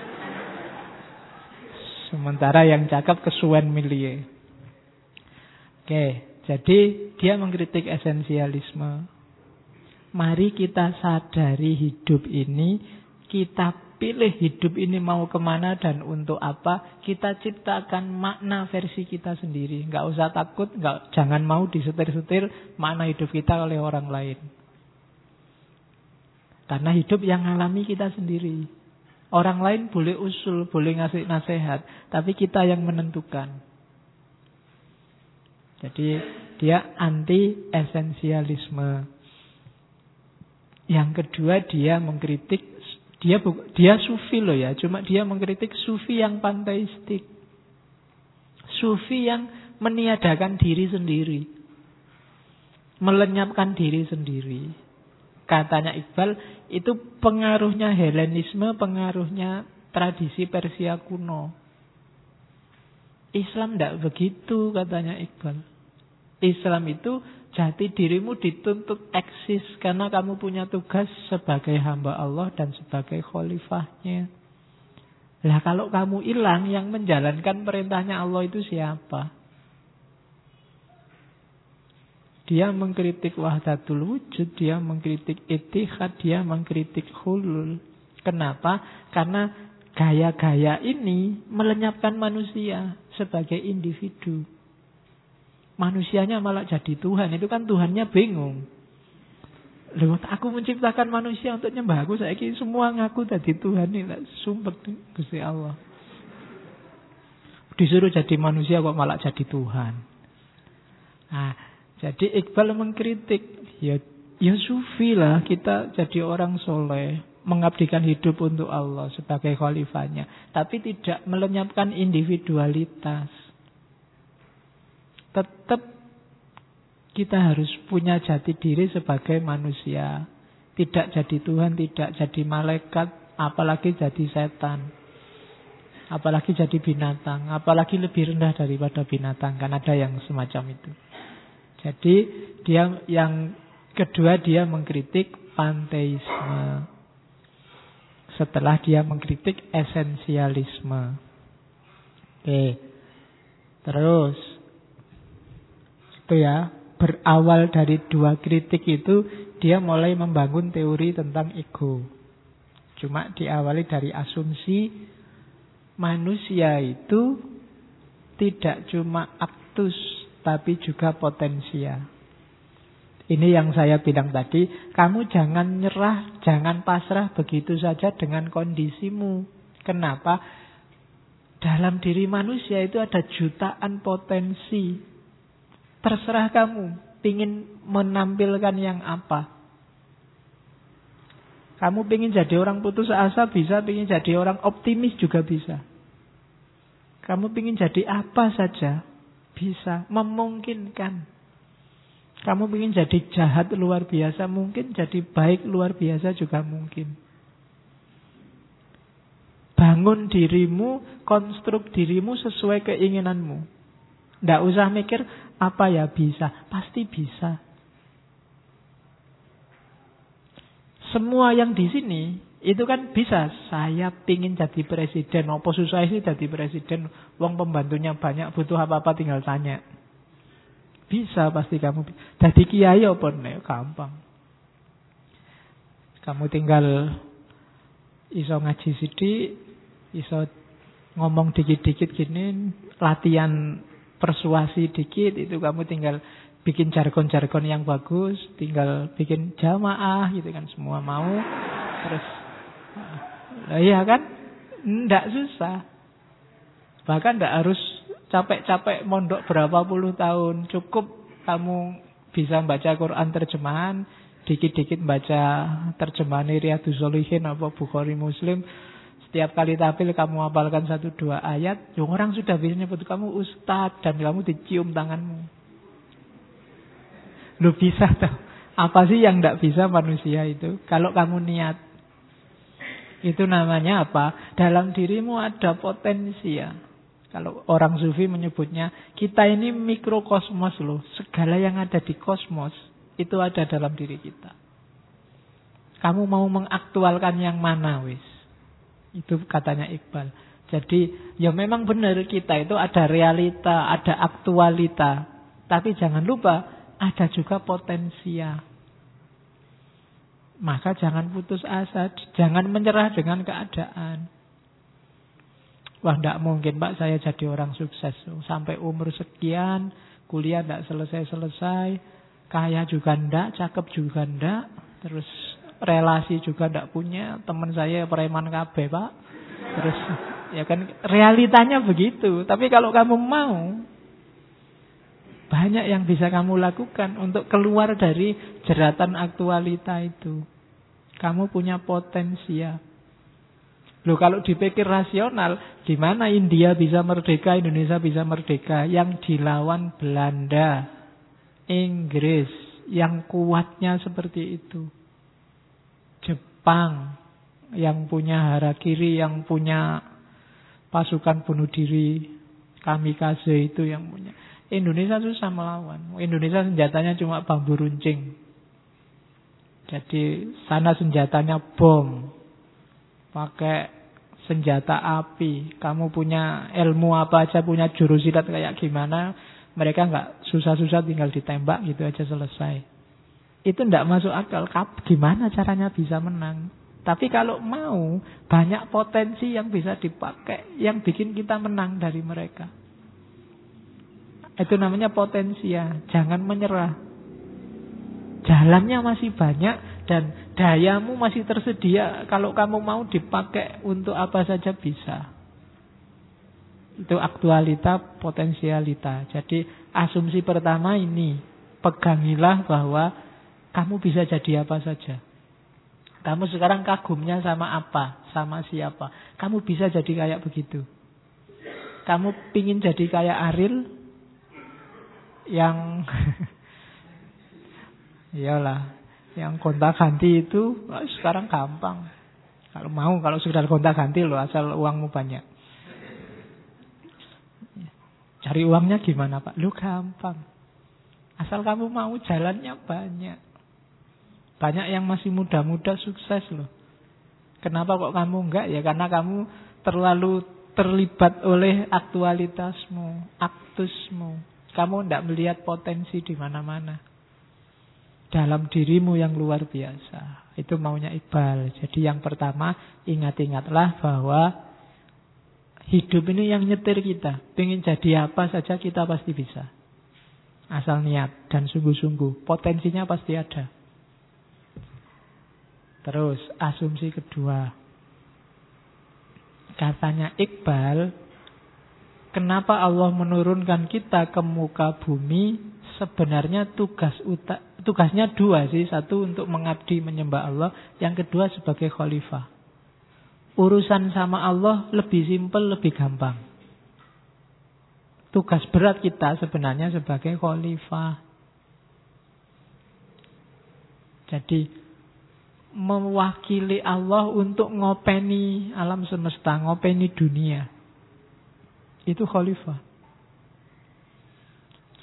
Speaker 1: Sementara yang cakep kesuwen milih. Oke, jadi dia mengkritik esensialisme. Mari kita sadari hidup ini, kita pilih hidup ini mau kemana dan untuk apa. Kita ciptakan makna versi kita sendiri. Nggak usah takut, nggak, jangan mau disetir-setir makna hidup kita oleh orang lain. Karena hidup yang alami kita sendiri. Orang lain boleh usul, boleh ngasih nasihat, tapi kita yang menentukan. Jadi dia anti esensialisme. Yang kedua dia mengkritik, dia dia sufi loh ya, cuma dia mengkritik sufi yang panteistik. Sufi yang meniadakan diri sendiri. Melenyapkan diri sendiri. Katanya Iqbal, itu pengaruhnya Helenisme, pengaruhnya tradisi Persia kuno. Islam tidak begitu, katanya Iqbal. Islam itu jati dirimu dituntut eksis karena kamu punya tugas sebagai hamba Allah dan sebagai khalifahnya. Lah kalau kamu hilang, yang menjalankan perintahnya Allah itu siapa? Dia mengkritik wahdatul wujud, dia mengkritik ittihad, dia mengkritik hulul. Kenapa? Karena gaya-gaya ini melenyapkan manusia sebagai individu. Manusianya malah jadi Tuhan. Itu kan Tuhannya bingung. Loh, aku menciptakan manusia untuk nyembah aku, saya kira semua ngaku jadi Tuhan ini. Sumpah Gusti Allah. Disuruh jadi manusia kok malah jadi Tuhan. Nah, jadi Iqbal mengkritik, ya, ya sufi lah kita jadi orang soleh, mengabdikan hidup untuk Allah sebagai khalifahnya, tapi tidak melenyapkan individualitas. Tetap kita harus punya jati diri sebagai manusia, tidak jadi Tuhan, tidak jadi malaikat, apalagi jadi setan, apalagi jadi binatang, apalagi lebih rendah daripada binatang, kan ada yang semacam itu. Jadi dia yang kedua dia mengkritik panteisme. Setelah dia mengkritik esensialisme. Oke. Terus itu ya, berawal dari dua kritik itu dia mulai membangun teori tentang ego. Cuma diawali dari asumsi manusia itu tidak cuma aktus tapi juga potensia. Ini yang saya bilang tadi, kamu jangan nyerah, jangan pasrah begitu saja dengan kondisimu. Kenapa? Dalam diri manusia itu ada jutaan potensi. Terserah kamu, ingin menampilkan yang apa. Kamu ingin jadi orang putus asa bisa, ingin jadi orang optimis juga bisa. Kamu ingin jadi apa saja bisa, memungkinkan. Kamu ingin jadi jahat luar biasa mungkin, jadi baik luar biasa juga mungkin. Bangun dirimu, konstruk dirimu sesuai keinginanmu. Tidak usah mikir apa ya bisa, pasti bisa. Semua yang di sini itu kan bisa. Saya pingin jadi presiden. Apa susah sih jadi presiden? Wong pembantunya banyak, butuh apa-apa tinggal tanya. Bisa pasti kamu. Jadi kiai apa nih? Gampang. Kamu tinggal iso ngaji sidik, iso ngomong dikit-dikit gini, latihan persuasi dikit, itu kamu tinggal bikin jargon-jargon yang bagus, tinggal bikin jamaah gitu kan, semua mau. Terus lah iya kan? Nggak susah. Bahkan nggak harus capek-capek mondok berapa puluh tahun. Cukup kamu bisa baca Quran terjemahan, dikit-dikit baca terjemahan Riyadhus Shalihin apa Bukhari Muslim. Setiap kali tampil kamu hafalkan satu dua ayat, yang orang sudah bisa nyebut kamu ustadz dan kamu dicium tanganmu. Lu bisa tuh. Apa sih yang tidak bisa manusia itu? Kalau kamu niat. Itu namanya apa? Dalam dirimu ada potensi ya. Kalau orang sufi menyebutnya, kita ini mikrokosmos loh. Segala yang ada di kosmos, itu ada dalam diri kita. Kamu mau mengaktualkan yang mana wis? Itu katanya Iqbal. Jadi ya memang benar kita itu ada realita, ada aktualita. Tapi jangan lupa ada juga potensia. Maka jangan putus asa, jangan menyerah dengan keadaan. Wah, tidak mungkin Pak saya jadi orang sukses. Sampai umur sekian, kuliah tidak selesai-selesai, kaya juga tidak, cakep juga tidak, terus relasi juga tidak punya, teman saya preman kabeh Pak. Terus ya kan realitanya begitu. Tapi kalau kamu mau, banyak yang bisa kamu lakukan untuk keluar dari jeratan aktualita itu. Kamu punya potensi ya. Loh kalau dipikir rasional, gimana India bisa merdeka, Indonesia bisa merdeka? Yang dilawan Belanda, Inggris, yang kuatnya seperti itu. Jepang, yang punya harakiri, yang punya pasukan bunuh diri, kamikaze itu yang punya. Indonesia susah melawan. Indonesia senjatanya cuma bambu runcing. Jadi sana senjatanya bom. Pakai senjata api. Kamu punya ilmu apa aja, punya jurus silat kayak gimana, mereka nggak susah-susah tinggal ditembak gitu aja selesai. Itu nggak masuk akal. Gimana caranya bisa menang? Tapi kalau mau, banyak potensi yang bisa dipakai, yang bikin kita menang dari mereka. Itu namanya potensi ya. Jangan menyerah. Jalannya masih banyak dan dayamu masih tersedia. Kalau kamu mau dipakai untuk apa saja bisa. Itu aktualita, potensialita. Jadi asumsi pertama ini, pegangilah bahwa kamu bisa jadi apa saja. Kamu sekarang kagumnya sama apa, sama siapa. Kamu bisa jadi kayak begitu. Kamu pingin jadi kayak Ariel, yang iyalah, yang gonta-ganti itu sekarang gampang. Kalau mau, kalau sudah gonta-ganti loh, asal uangmu banyak. Cari uangnya gimana Pak? Lu gampang. Asal kamu mau, jalannya banyak. Banyak yang masih muda-muda sukses loh. Kenapa kok kamu enggak? Ya karena kamu terlalu terlibat oleh aktualitasmu, aktusmu. Kamu tidak melihat potensi di mana-mana. Dalam dirimu yang luar biasa. Itu maunya Iqbal. Jadi yang pertama, ingat-ingatlah bahwa hidup ini yang nyetir kita. Pengen jadi apa saja kita pasti bisa. Asal niat dan sungguh-sungguh. Potensinya pasti ada. Terus asumsi kedua. Katanya Iqbal, kenapa Allah menurunkan kita ke muka bumi? Sebenarnya tugas uta, tugasnya dua sih. Satu untuk mengabdi menyembah Allah. Yang kedua sebagai khalifah. Urusan sama Allah lebih simpel, lebih gampang. Tugas berat kita sebenarnya sebagai khalifah. Jadi mewakili Allah untuk ngopeni alam semesta, ngopeni dunia. Itu khalifah.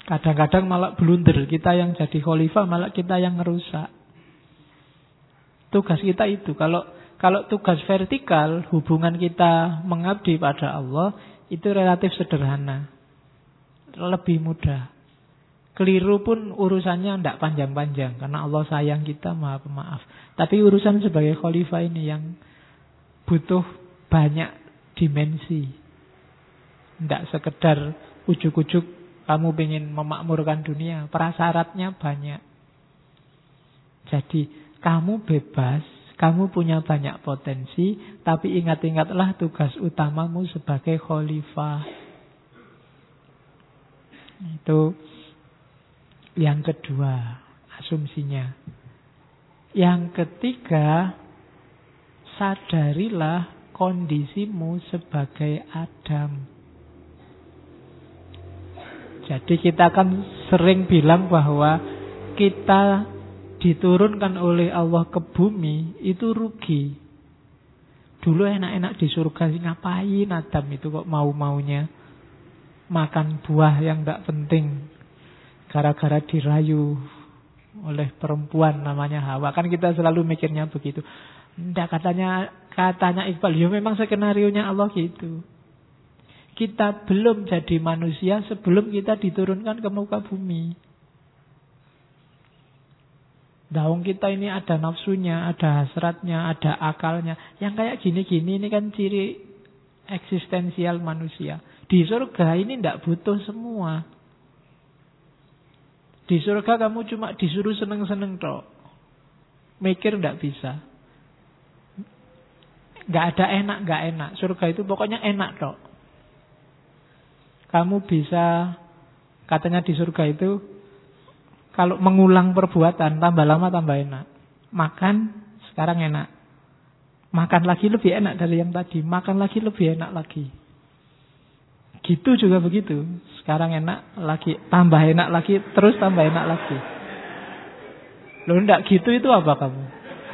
Speaker 1: Kadang-kadang malah blunder. Kita yang jadi khalifah, malah kita yang ngerusak. Tugas kita itu. Kalau kalau tugas vertikal, hubungan kita mengabdi pada Allah, itu relatif sederhana. Lebih mudah. Keliru pun urusannya tidak panjang-panjang. Karena Allah sayang kita, maha pemaaf. Tapi urusan sebagai khalifah ini yang butuh banyak dimensi. Tidak sekedar ujuk-ujuk kamu ingin memakmurkan dunia. Prasyaratnya banyak. Jadi kamu bebas. Kamu punya banyak potensi, tapi ingat-ingatlah tugas utamamu sebagai khalifah. Itu yang kedua, asumsinya. Yang ketiga, sadarilah kondisimu sebagai Adam. Jadi kita kan sering bilang bahwa kita diturunkan oleh Allah ke bumi itu rugi. Dulu enak-enak di surga, ngapain Adam itu kok mau-maunya makan buah yang tidak penting gara-gara dirayu oleh perempuan namanya Hawa. Kan kita selalu mikirnya begitu. Tidak, katanya katanya Iqbal, ya memang skenarionya Allah gitu. Kita belum jadi manusia sebelum kita diturunkan ke muka bumi. Daung kita ini ada nafsunya, ada hasratnya, ada akalnya. Yang kayak gini-gini ini kan ciri eksistensial manusia. Di surga ini tidak butuh semua. Di surga kamu cuma disuruh seneng-seneng tok. Mikir tidak bisa. Nggak ada enak, nggak enak. Surga itu pokoknya enak tok. Kamu bisa, katanya di surga itu, kalau mengulang perbuatan, tambah lama tambah enak. Makan, sekarang enak. Makan lagi lebih enak dari yang tadi. Makan lagi lebih enak lagi. Gitu juga begitu. Sekarang enak lagi, tambah enak lagi, terus tambah enak lagi. Loh enggak gitu itu apa kamu?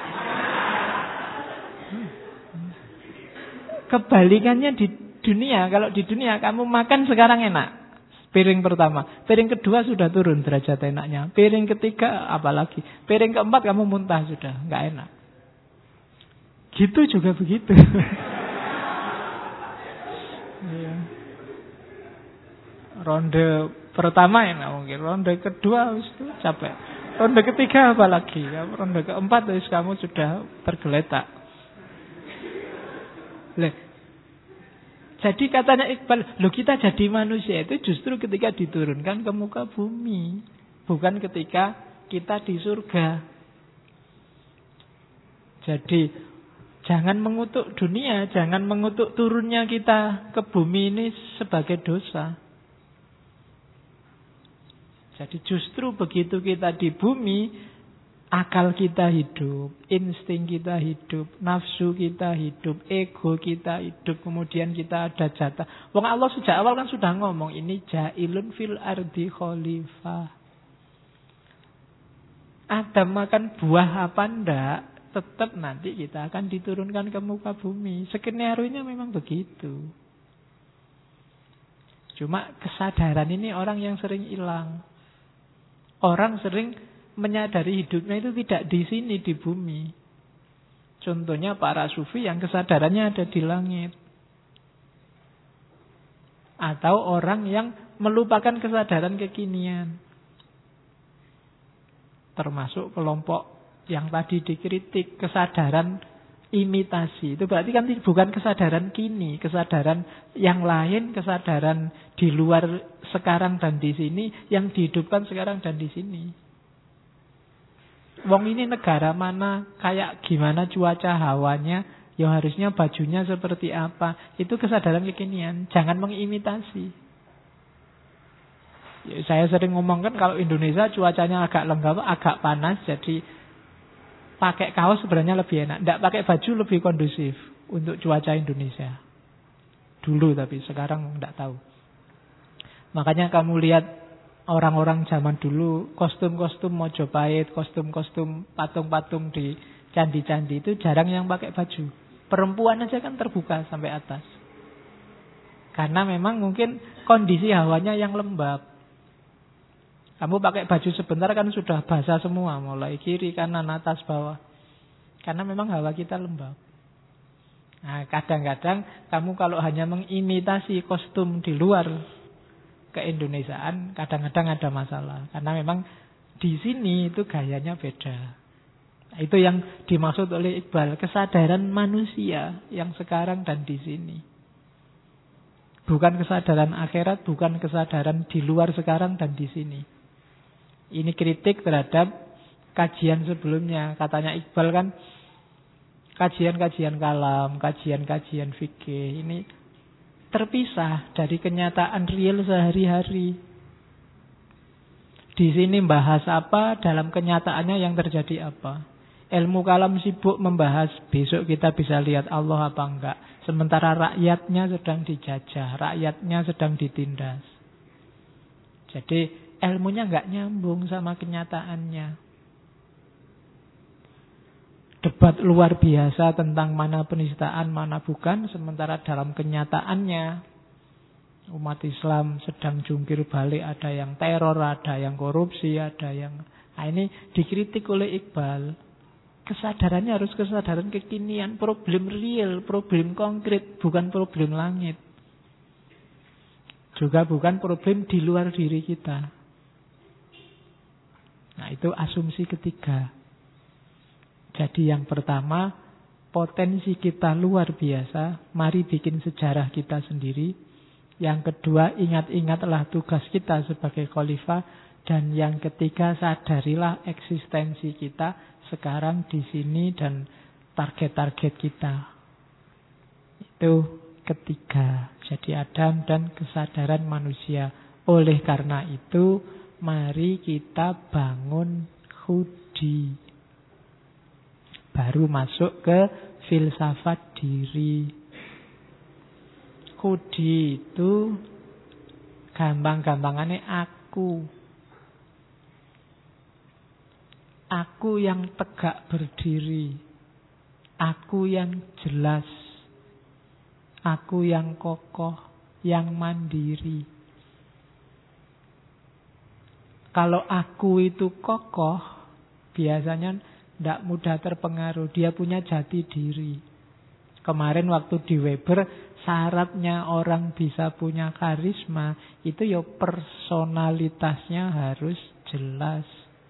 Speaker 1: Kebalikannya di dunia. Kalau di dunia kamu makan sekarang enak. Piring pertama, piring kedua sudah turun derajat enaknya. Piring ketiga apalagi. Piring keempat kamu muntah sudah, nggak enak. Gitu juga begitu. Ya. Ronde pertama enak mungkin, ronde kedua itu capek. Ronde ketiga apalagi, ronde keempat terus kamu sudah tergeletak. Leh. Jadi katanya Iqbal, loh kita jadi manusia itu justru ketika diturunkan ke muka bumi. Bukan ketika kita di surga. Jadi jangan mengutuk dunia, jangan mengutuk turunnya kita ke bumi ini sebagai dosa. Jadi justru begitu kita di bumi, akal kita hidup, insting kita hidup, nafsu kita hidup, ego kita hidup, kemudian kita ada jatah. Wong Allah sejak awal kan sudah ngomong, ini ja'ilun fil ardi khalifah. Adam makan buah apa ndak, tetap nanti kita akan diturunkan ke muka bumi. Skenario-nya memang begitu. Cuma kesadaran ini orang yang sering hilang. Orang sering menyadari hidupnya itu tidak di sini, di bumi. Contohnya para sufi yang kesadarannya ada di langit. Atau orang yang melupakan kesadaran kekinian. Termasuk kelompok yang tadi dikritik, kesadaran imitasi. Itu berarti kan bukan kesadaran kini, kesadaran yang lain, kesadaran di luar sekarang dan di sini, yang dihidupkan sekarang dan di sini. Wong ini negara mana, kayak gimana cuaca hawanya, ya harusnya bajunya seperti apa. Itu kesadaran kekinian, jangan mengimitasi. Ya, saya sering ngomongkan kalau Indonesia cuacanya agak lembab, agak panas, jadi pakai kaos sebenarnya lebih enak. Tidak pakai baju lebih kondusif untuk cuaca Indonesia. Dulu tapi sekarang tidak tahu. Makanya kamu lihat orang-orang zaman dulu, kostum-kostum Mojopahit, kostum-kostum patung-patung di candi-candi itu jarang yang pakai baju. Perempuan aja kan terbuka sampai atas. Karena memang mungkin kondisi hawanya yang lembab. Kamu pakai baju sebentar kan sudah basah semua, mulai kiri, kanan, atas, bawah. Karena memang hawa kita lembab. Nah, kadang-kadang kamu kalau hanya mengimitasi kostum di luar keindonesiaan, kadang-kadang ada masalah. Karena memang di sini itu gayanya beda. Nah, itu yang dimaksud oleh Iqbal, kesadaran manusia yang sekarang dan di sini. Bukan kesadaran akhirat, bukan kesadaran di luar sekarang dan di sini. Ini kritik terhadap kajian sebelumnya. Katanya Iqbal kan, kajian-kajian kalam, kajian-kajian fikih ini terpisah dari kenyataan real sehari-hari. Di sini bahas apa, dalam kenyataannya yang terjadi apa. Ilmu kalam sibuk membahas besok kita bisa lihat Allah apa enggak. Sementara rakyatnya sedang dijajah, rakyatnya sedang ditindas. Jadi ilmunya enggak nyambung sama kenyataannya. Debat luar biasa tentang mana penistaan, mana bukan. Sementara dalam kenyataannya umat Islam sedang jungkir balik. Ada yang teror, ada yang korupsi, ada yang... Nah, ini dikritik oleh Iqbal. Kesadarannya harus kesadaran kekinian. Problem real, problem konkret. Bukan problem langit. Juga bukan problem di luar diri kita. Nah, itu asumsi ketiga. Jadi yang pertama, potensi kita luar biasa. Mari bikin sejarah kita sendiri. Yang kedua, ingat-ingatlah tugas kita sebagai khalifah. Dan yang ketiga, sadarilah eksistensi kita sekarang di sini dan target-target kita. Itu ketiga. Jadi Adam dan kesadaran manusia. Oleh karena itu, mari kita bangun khudi. Baru masuk ke filsafat diri. Khudi itu gampang-gampangannya aku. Aku yang tegak berdiri. Aku yang jelas. Aku yang kokoh, yang mandiri. Kalau aku itu kokoh, biasanya tidak mudah terpengaruh. Dia punya jati diri. Kemarin waktu di Weber, syaratnya orang bisa punya karisma, itu ya personalitasnya harus jelas.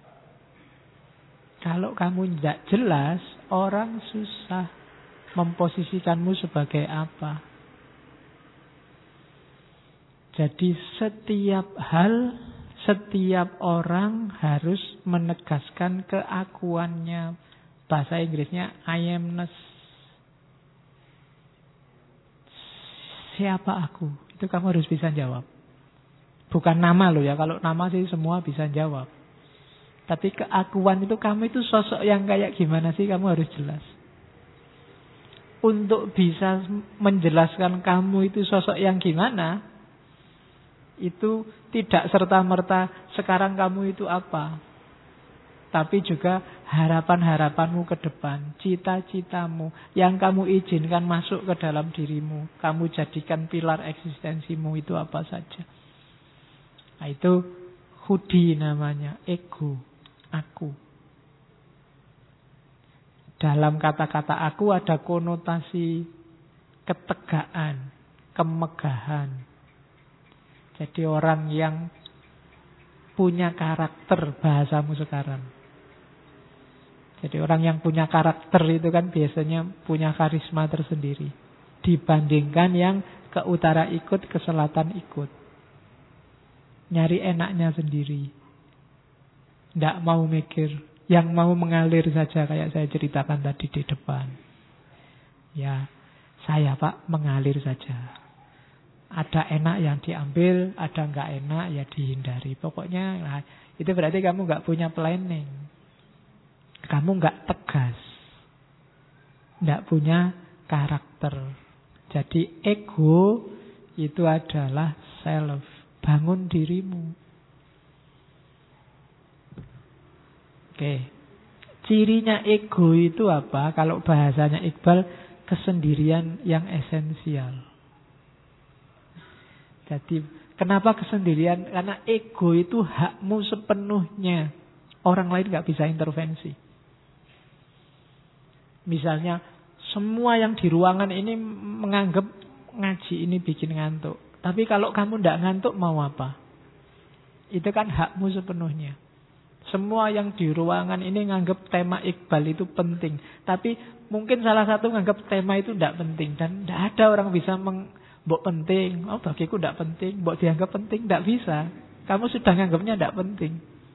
Speaker 1: Kalau kamu tidak jelas, orang susah memposisikanmu sebagai apa. Jadi setiap hal, setiap orang harus menegaskan keakuannya. Bahasa Inggrisnya I amness. Siapa aku? Itu kamu harus bisa jawab. Bukan nama loh ya. Kalau nama sih semua bisa jawab. Tapi keakuan itu, kamu itu sosok yang kayak gimana sih, kamu harus jelas. Untuk bisa menjelaskan kamu itu sosok yang gimana, itu tidak serta-merta sekarang kamu itu apa. Tapi juga harapan-harapanmu ke depan, cita-citamu, yang kamu izinkan masuk ke dalam dirimu. Kamu jadikan pilar eksistensimu itu apa saja. Nah, itu khudi namanya, ego. Aku. Dalam kata-kata aku ada konotasi ketegaan, kemegahan. Jadi orang yang punya karakter, bahasamu sekarang. Jadi orang yang punya karakter itu kan biasanya punya karisma tersendiri. Dibandingkan yang ke utara ikut, ke selatan ikut. Nyari enaknya sendiri. Tidak mau mikir, yang mau mengalir saja kayak saya ceritakan tadi di depan. Ya, saya Pak mengalir saja. Ada enak yang diambil, ada nggak enak ya dihindari. Pokoknya nah, itu berarti kamu nggak punya planning. Kamu nggak tegas, nggak punya karakter. Jadi ego itu adalah self. Bangun dirimu. Oke, cirinya ego itu apa? Kalau bahasanya Iqbal, kesendirian yang esensial. Jadi kenapa kesendirian? Karena ego itu hakmu sepenuhnya. Orang lain gak bisa intervensi. Misalnya semua yang di ruangan ini menganggap ngaji ini bikin ngantuk. Tapi kalau kamu tidak ngantuk mau apa? Itu kan hakmu sepenuhnya. Semua yang di ruangan ini nganggap tema Iqbal itu penting. Tapi mungkin salah satu nganggap tema itu tidak penting. Dan tidak ada orang bisa meng... Mbok penting. Oh bagiku tidak penting. Mbok dianggap penting. Tidak bisa. Kamu sudah nganggapnya tidak penting.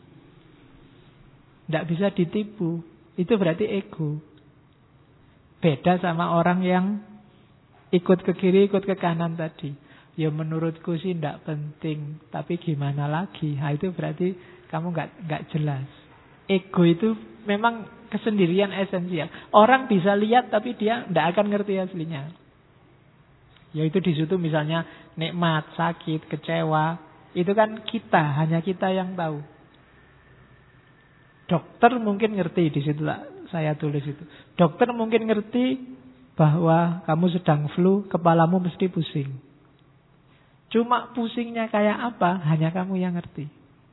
Speaker 1: Tidak bisa ditipu. Itu berarti ego. Beda sama orang yang ikut ke kiri, ikut ke kanan tadi. Ya menurutku sih tidak penting. Tapi gimana lagi? Nah, itu berarti kamu nggak nggak jelas. Ego itu memang kesendirian esensial. Orang bisa lihat tapi dia tidak akan ngerti aslinya. Yaitu di situ misalnya nikmat, sakit, kecewa. Itu kan kita, hanya kita yang tahu. Dokter mungkin ngerti, di situ saya tulis itu. Dokter mungkin ngerti bahwa kamu sedang flu, kepalamu mesti pusing. Cuma pusingnya kayak apa, hanya kamu yang ngerti.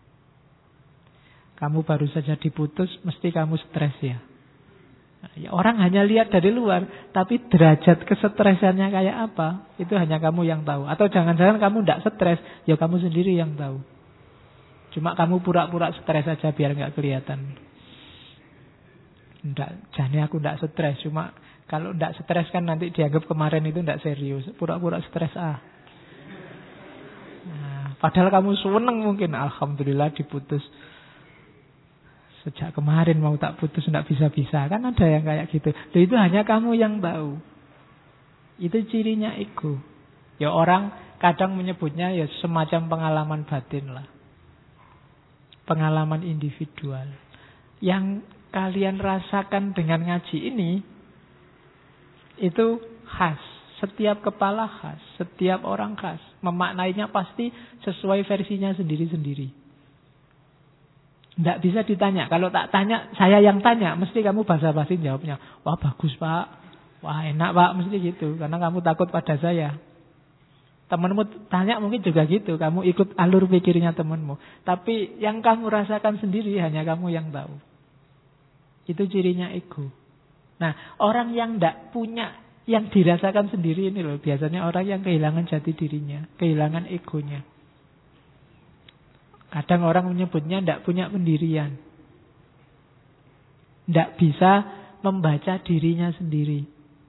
Speaker 1: Kamu baru saja diputus, mesti kamu stres ya. Nah, ya orang hanya lihat dari luar, tapi derajat kesetresannya kayak apa, itu hanya kamu yang tahu. Atau jangan-jangan kamu tidak stres, ya kamu sendiri yang tahu. Cuma kamu pura-pura stres saja biar nggak kelihatan. Nggak, jadi aku tidak stres. Cuma kalau tidak stres kan nanti dianggap kemarin itu tidak serius. Pura-pura stres ah. Nah, padahal kamu seneng mungkin, alhamdulillah diputus. Sejak kemarin mau tak putus tidak bisa-bisa. Kan ada yang kayak gitu. Dan itu hanya kamu yang tahu. Itu cirinya ego. Ya orang kadang menyebutnya ya semacam pengalaman batin lah. Pengalaman individual. Yang kalian rasakan dengan ngaji ini, itu khas. Setiap kepala khas. Setiap orang khas. Memaknainya pasti sesuai versinya sendiri-sendiri. Tidak bisa ditanya. Kalau tak tanya, saya yang tanya. Mesti kamu basa-basi jawabnya. Wah bagus pak. Wah enak pak. Mesti gitu. Karena kamu takut pada saya. Temanmu tanya mungkin juga gitu. Kamu ikut alur pikirnya temanmu. Tapi yang kamu rasakan sendiri hanya kamu yang tahu. Itu cirinya ego. Nah orang yang tidak punya, yang dirasakan sendiri ini loh. Biasanya orang yang kehilangan jati dirinya. Kehilangan egonya. Kadang orang menyebutnya tidak punya pendirian. Tidak bisa membaca dirinya sendiri.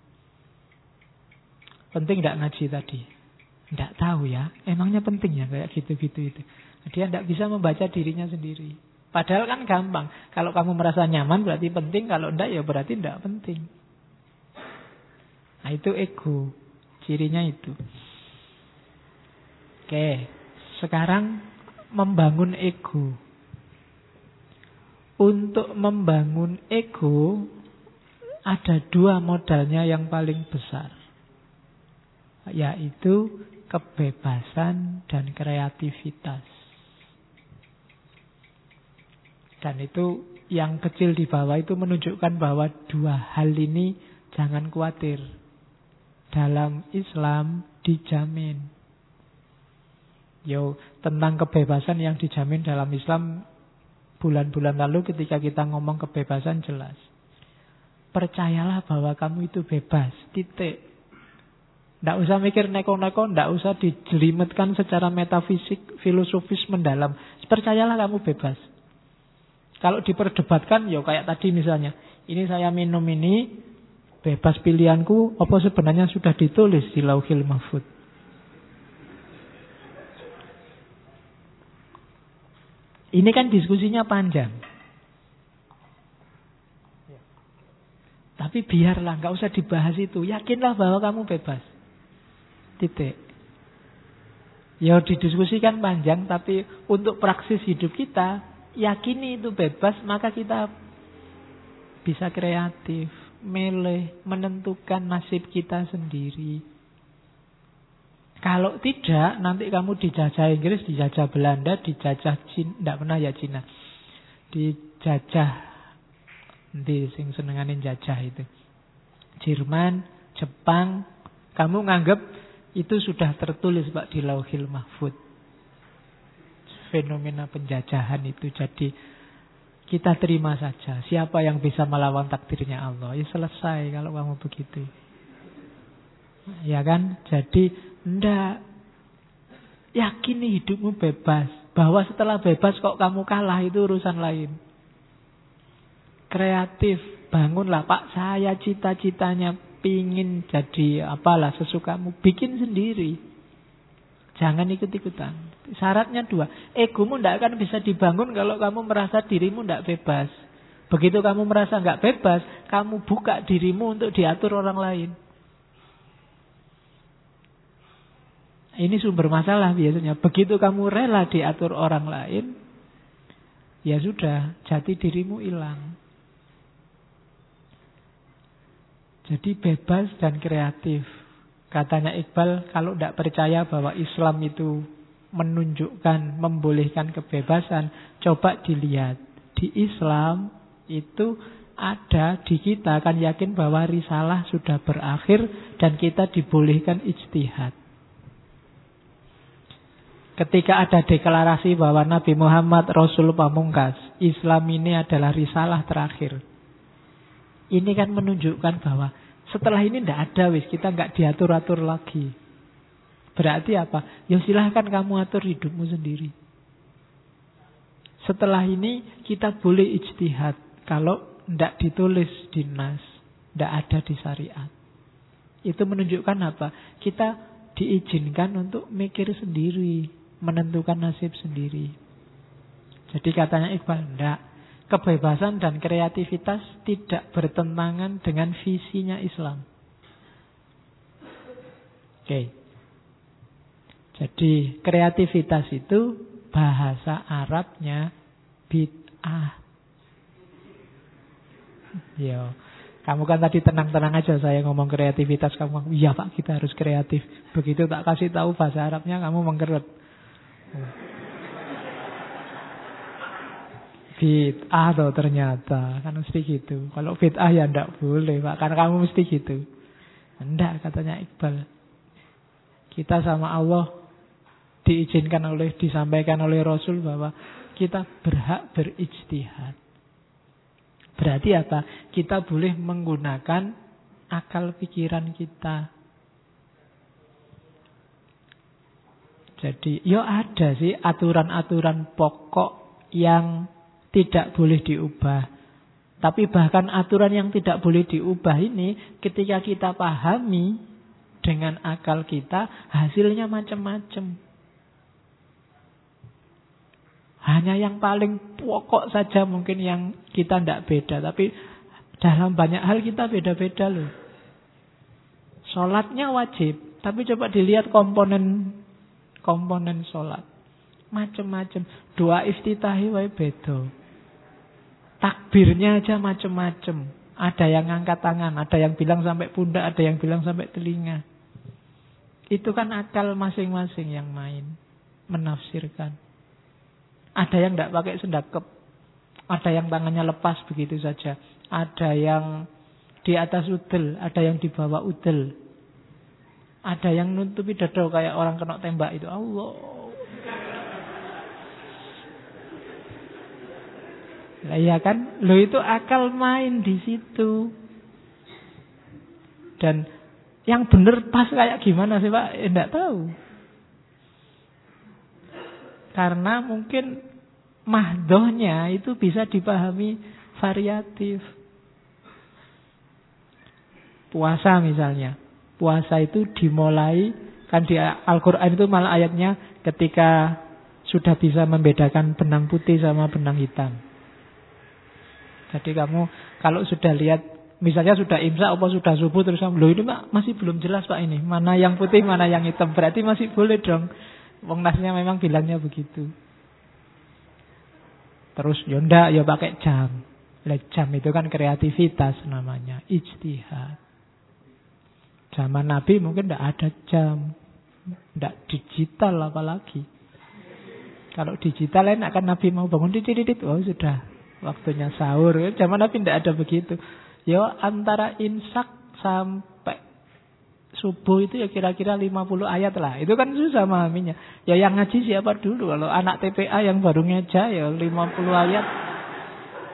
Speaker 1: Penting tidak ngaji tadi? Tidak tahu ya. Emangnya penting ya kayak gitu-gitu itu. Dia tidak bisa membaca dirinya sendiri. Padahal kan gampang. Kalau kamu merasa nyaman berarti penting. Kalau tidak ya berarti tidak penting. Nah itu ego. Cirinya itu. Oke. Sekarang membangun ego. Untuk membangun ego ada dua modalnya yang paling besar, yaitu kebebasan dan kreativitas. Dan itu yang kecil di bawah itu menunjukkan bahwa dua hal ini jangan khawatir. Dalam Islam dijamin. Yo, tentang kebebasan yang dijamin dalam Islam bulan-bulan lalu ketika kita ngomong kebebasan jelas. Percayalah bahwa kamu itu bebas, titik. Tidak usah mikir neko-neko, tidak usah dijelimetkan secara metafisik, filosofis mendalam. Percayalah kamu bebas. Kalau diperdebatkan, yo kayak tadi misalnya, ini saya minum ini, bebas pilihanku, apa sebenarnya sudah ditulis di Lauhil Mahfuz. Ini kan diskusinya panjang. Tapi biarlah, nggak usah dibahas itu. Yakinlah bahwa kamu bebas. Titik. Ya didiskusikan panjang, tapi untuk praksis hidup kita, yakini itu bebas, maka kita bisa kreatif, milih, menentukan nasib kita sendiri. Kalau tidak, nanti kamu dijajah Inggris, dijajah Belanda, dijajah Cina. Tidak pernah ya Cina. Dijajah. Nanti sing senenganin jajah itu. Jerman, Jepang. Kamu nganggap itu sudah tertulis Pak di Lauhil Mahfuz. Fenomena penjajahan itu. Jadi kita terima saja. Siapa yang bisa melawan takdirnya Allah? Ya selesai kalau kamu begitu. Ya kan? Jadi ndak, yakini hidupmu bebas. Bahwa setelah bebas kok kamu kalah, itu urusan lain. Kreatif, bangunlah, Pak, saya cita-citanya pingin jadi apalah sesukamu, bikin sendiri. Jangan ikut-ikutan. Syaratnya dua, egomu tidak akan bisa dibangun kalau kamu merasa dirimu tidak bebas. Begitu kamu merasa nggak bebas, kamu buka dirimu untuk diatur orang lain. Ini sumber masalah biasanya. Begitu kamu rela diatur orang lain, ya sudah, jati dirimu hilang. Jadi bebas dan kreatif. Katanya Iqbal, kalau tidak percaya bahwa Islam itu menunjukkan, membolehkan kebebasan, coba dilihat. Di Islam itu ada, di kita kan yakin bahwa risalah sudah berakhir dan kita dibolehkan ijtihad. Ketika ada deklarasi bahwa Nabi Muhammad Rasul Pamungkas, Islam ini adalah risalah terakhir. Ini kan menunjukkan bahwa setelah ini tidak ada wis, kita nggak diatur-atur lagi. Berarti apa? Ya silahkan kamu atur hidupmu sendiri. Setelah ini kita boleh ijtihad. Kalau tidak ditulis di nas, tidak ada di syariat. Itu menunjukkan apa? Kita diizinkan untuk mikir sendiri, menentukan nasib sendiri. Jadi katanya Iqbal, tidak. Kebebasan dan kreativitas tidak bertentangan dengan visinya Islam. Oke. Jadi kreativitas itu bahasa Arabnya bid'ah. Yo, kamu kan tadi tenang-tenang aja saya ngomong kreativitas, kamu iya Pak kita harus kreatif. Begitu tak kasih tahu bahasa Arabnya kamu mengkerut. Bid'ah tuh ternyata. Kan mesti gitu. Kalau bid'ah ya ndak boleh Pak, karena kamu mesti gitu. Ndak, katanya Iqbal. Kita sama Allah diizinkan oleh, disampaikan oleh Rasul bahwa kita berhak berijtihad. Berarti apa? Kita boleh menggunakan akal pikiran kita. Jadi, ya ada sih aturan-aturan pokok yang tidak boleh diubah. Tapi bahkan aturan yang tidak boleh diubah ini, ketika kita pahami dengan akal kita, hasilnya macam-macam. Hanya yang paling pokok saja mungkin yang kita tidak beda. Tapi dalam banyak hal kita beda-beda loh. Sholatnya wajib, tapi coba dilihat komponen komponen sholat. Macam-macam. Doa iftitahi wae beda. Takbirnya aja macam-macam. Ada yang ngangkat tangan, ada yang bilang sampai pundak, ada yang bilang sampai telinga. Itu kan akal masing-masing yang main, menafsirkan. Ada yang tidak pakai sendakep, ada yang tangannya lepas begitu saja, ada yang di atas udel, ada yang di bawah udel, ada yang nutupi dada kayak orang kena tembak itu. Allah. Nah, iya kan? Lo itu akal main di situ. Dan yang benar pas kayak gimana sih Pak? Eh, enggak tahu. Karena mungkin mahdohnya itu bisa dipahami variatif. Puasa misalnya. Puasa itu dimulai, kan di Al-Quran itu malah ayatnya ketika sudah bisa membedakan benang putih sama benang hitam. Jadi kamu kalau sudah lihat, misalnya sudah imsak apa sudah subuh terus kamu, loh ini Pak masih belum jelas Pak ini, mana yang putih mana yang hitam, berarti masih boleh dong. Wong nasnya memang bilangnya begitu. Terus ya ndak, ya pakai jam. Lah jam itu kan kreativitas namanya, ijtihad. Zaman Nabi mungkin ndak ada jam, ndak digital apalagi. Kalau digital enak kan Nabi mau bangun titit-titit, oh sudah waktunya sahur. Zaman Nabi tidak ada begitu. Ya antara imsak sampai subuh itu ya kira-kira lima puluh ayat lah. Itu kan susah memahaminya. Ya yang ngaji siapa dulu? Kalau anak T P A yang baru ngeja ya lima puluh ayat.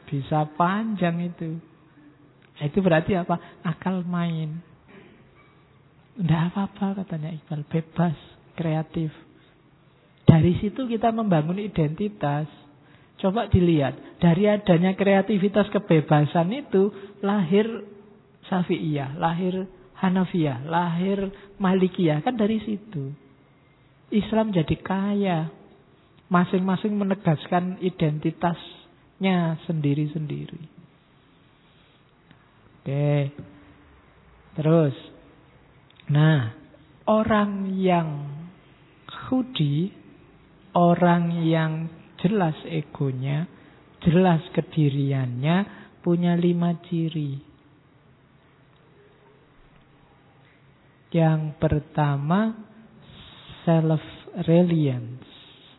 Speaker 1: Bisa panjang itu. Itu berarti apa? Akal main. Tidak apa-apa katanya Iqbal. Bebas, kreatif. Dari situ kita membangun identitas. Coba dilihat. Dari adanya kreativitas kebebasan itu lahir Syafi'iyah, lahir Hanafiyah, lahir Malikiyah. Kan dari situ. Islam jadi kaya. Masing-masing menegaskan identitasnya sendiri-sendiri. Oke. Terus. Nah, orang yang khudi, orang yang jelas egonya, jelas kediriannya, punya lima ciri. Yang pertama, self-reliance,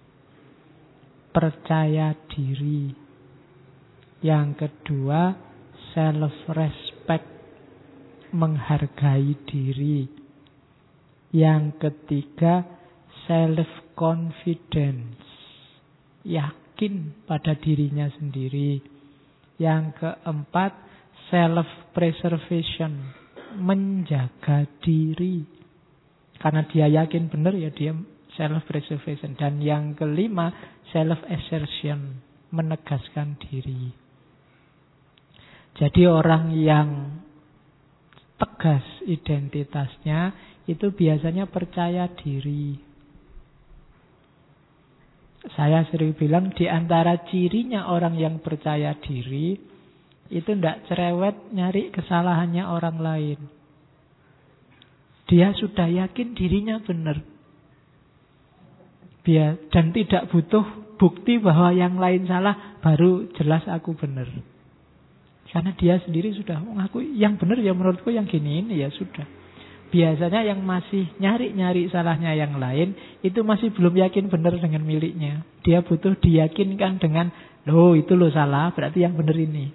Speaker 1: percaya diri. Yang kedua, self-respect, menghargai diri. Yang ketiga, self-confidence, yakin pada dirinya sendiri. Yang keempat, self-preservation, menjaga diri. Karena dia yakin benar ya dia self-preservation. Dan yang kelima, self-assertion, menegaskan diri. Jadi orang yang tegas identitasnya itu biasanya percaya diri. Saya sering bilang di antara cirinya orang yang percaya diri itu tidak cerewet nyari kesalahannya orang lain. Dia sudah yakin dirinya benar. Dia, dan tidak butuh bukti bahwa yang lain salah baru jelas aku benar. Karena dia sendiri sudah mengaku yang benar ya menurutku yang gini ini ya sudah. Biasanya yang masih nyari-nyari salahnya yang lain itu masih belum yakin benar dengan miliknya. Dia butuh diyakinkan dengan, loh itu loh salah, berarti yang benar ini.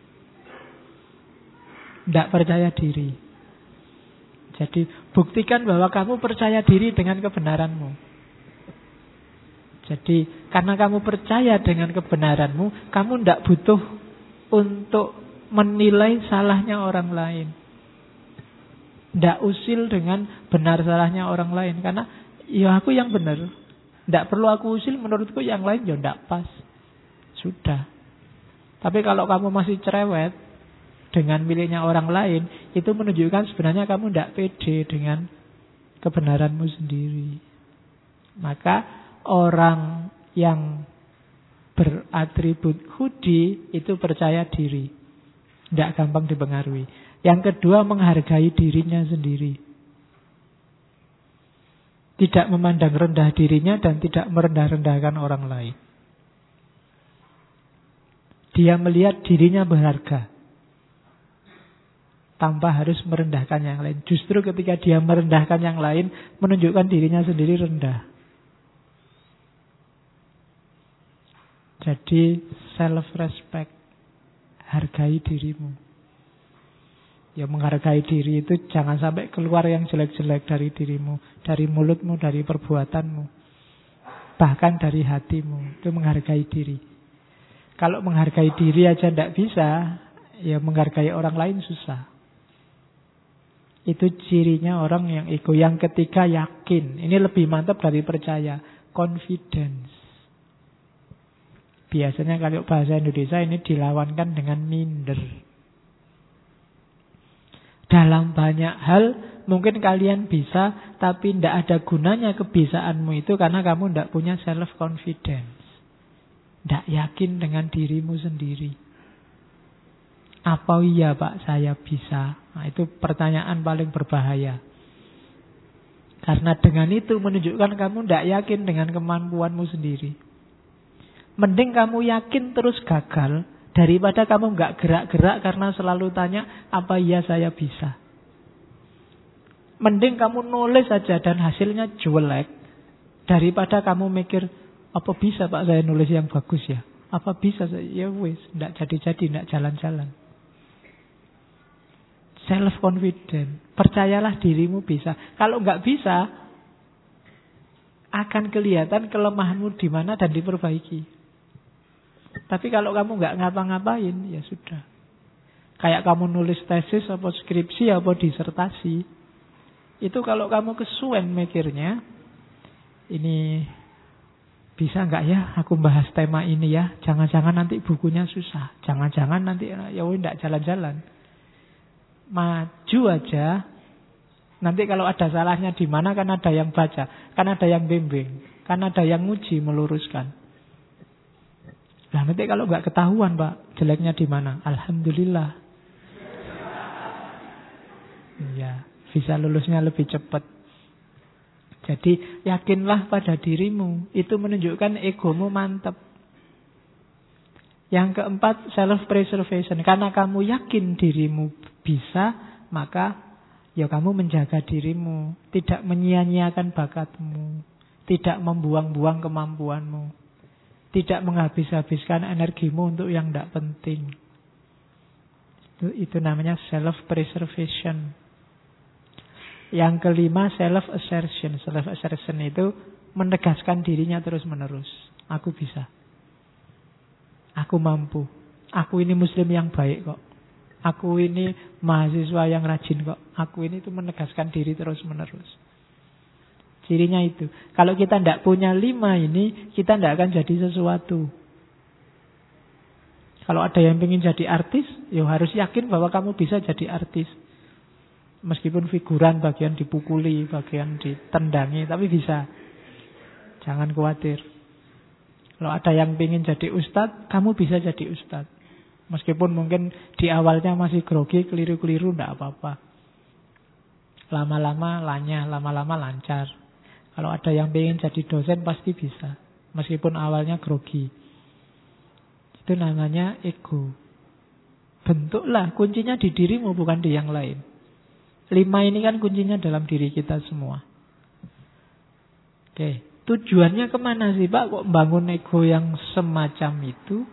Speaker 1: Tidak percaya diri. Jadi buktikan bahwa kamu percaya diri dengan kebenaranmu. Jadi karena kamu percaya dengan kebenaranmu, kamu tidak butuh untuk menilai salahnya orang lain. Tidak usil dengan benar salahnya orang lain. Karena ya aku yang benar. Tidak perlu aku usil, menurutku yang lain ya tidak pas. Sudah. Tapi kalau kamu masih cerewet dengan miliknya orang lain, itu menunjukkan sebenarnya kamu tidak pede dengan kebenaranmu sendiri. Maka orang yang beratribut khudi itu percaya diri. Tidak gampang dipengaruhi. Yang kedua, menghargai dirinya sendiri. Tidak memandang rendah dirinya dan tidak merendah-rendahkan orang lain. Dia melihat dirinya berharga tanpa harus merendahkan yang lain. Justru ketika dia merendahkan yang lain, menunjukkan dirinya sendiri rendah. Jadi self-respect, hargai dirimu. Ya menghargai diri itu jangan sampai keluar yang jelek-jelek dari dirimu, dari mulutmu, dari perbuatanmu, bahkan dari hatimu. Itu menghargai diri. Kalau menghargai diri aja tidak bisa, ya menghargai orang lain susah. Itu cirinya orang yang ego. Yang ketiga, yakin. Ini lebih mantap dari percaya. Confidence. Biasanya kalau bahasa Indonesia ini dilawankan dengan minder. Dalam banyak hal mungkin kalian bisa, tapi tidak ada gunanya kebisaanmu itu karena kamu tidak punya self-confidence. Tidak yakin dengan dirimu sendiri. Apa iya Pak saya bisa? Nah, itu pertanyaan paling berbahaya. Karena dengan itu menunjukkan kamu tidak yakin dengan kemampuanmu sendiri. Mending kamu yakin terus gagal daripada kamu nggak gerak-gerak karena selalu tanya, apa iya saya bisa? Mending kamu nulis saja dan hasilnya jelek daripada kamu mikir, apa bisa Pak saya nulis yang bagus ya? Apa bisa saya? Ya wis, nggak jadi-jadi, nggak jalan-jalan. Self-confident. Percayalah dirimu bisa. Kalau nggak bisa, akan kelihatan kelemahanmu di mana dan diperbaiki. Tapi kalau kamu nggak ngapa-ngapain, ya sudah. Kayak kamu nulis tesis, apa skripsi, apa disertasi. Itu kalau kamu kesuwen mikirnya, ini bisa nggak ya aku bahas tema ini ya? Jangan-jangan nanti bukunya susah. Jangan-jangan nanti ya nggak jalan-jalan. Maju aja. Nanti kalau ada salahnya di mana kan ada yang baca, kan ada yang bimbing, kan ada yang nguji meluruskan. Nah nanti kalau nggak ketahuan Pak jeleknya di mana, alhamdulillah. Ya bisa lulusnya lebih cepat. Jadi yakinlah pada dirimu. Itu menunjukkan egomu mantap. Yang keempat, self-preservation. Karena kamu yakin dirimu bisa, maka ya kamu menjaga dirimu. Tidak menyia-nyiakan bakatmu. Tidak membuang-buang kemampuanmu. Tidak menghabis-habiskan energimu untuk yang tidak penting. Itu, itu namanya self-preservation. Yang kelima, self-assertion. Self-assertion itu menegaskan dirinya terus-menerus. Aku bisa. Aku mampu. Aku ini muslim yang baik kok. Aku ini mahasiswa yang rajin kok. Aku ini itu menegaskan diri terus-menerus. Cirinya itu. Kalau kita tidak punya lima ini, kita tidak akan jadi sesuatu. Kalau ada yang ingin jadi artis, ya harus yakin bahwa kamu bisa jadi artis. Meskipun figuran, bagian dipukuli, bagian ditendangi, tapi bisa. Jangan khawatir. Kalau ada yang ingin jadi ustadz, kamu bisa jadi ustadz. Meskipun mungkin di awalnya masih grogi, keliru-keliru, tidak apa-apa. Lama-lama lanyah, lama-lama lancar. Kalau ada yang ingin jadi dosen, pasti bisa. Meskipun awalnya grogi. Itu namanya ego. Bentuklah, kuncinya di dirimu, bukan di yang lain. Lima ini kan kuncinya dalam diri kita semua. Oke, tujuannya kemana sih Pak? Kok bangun ego yang semacam itu?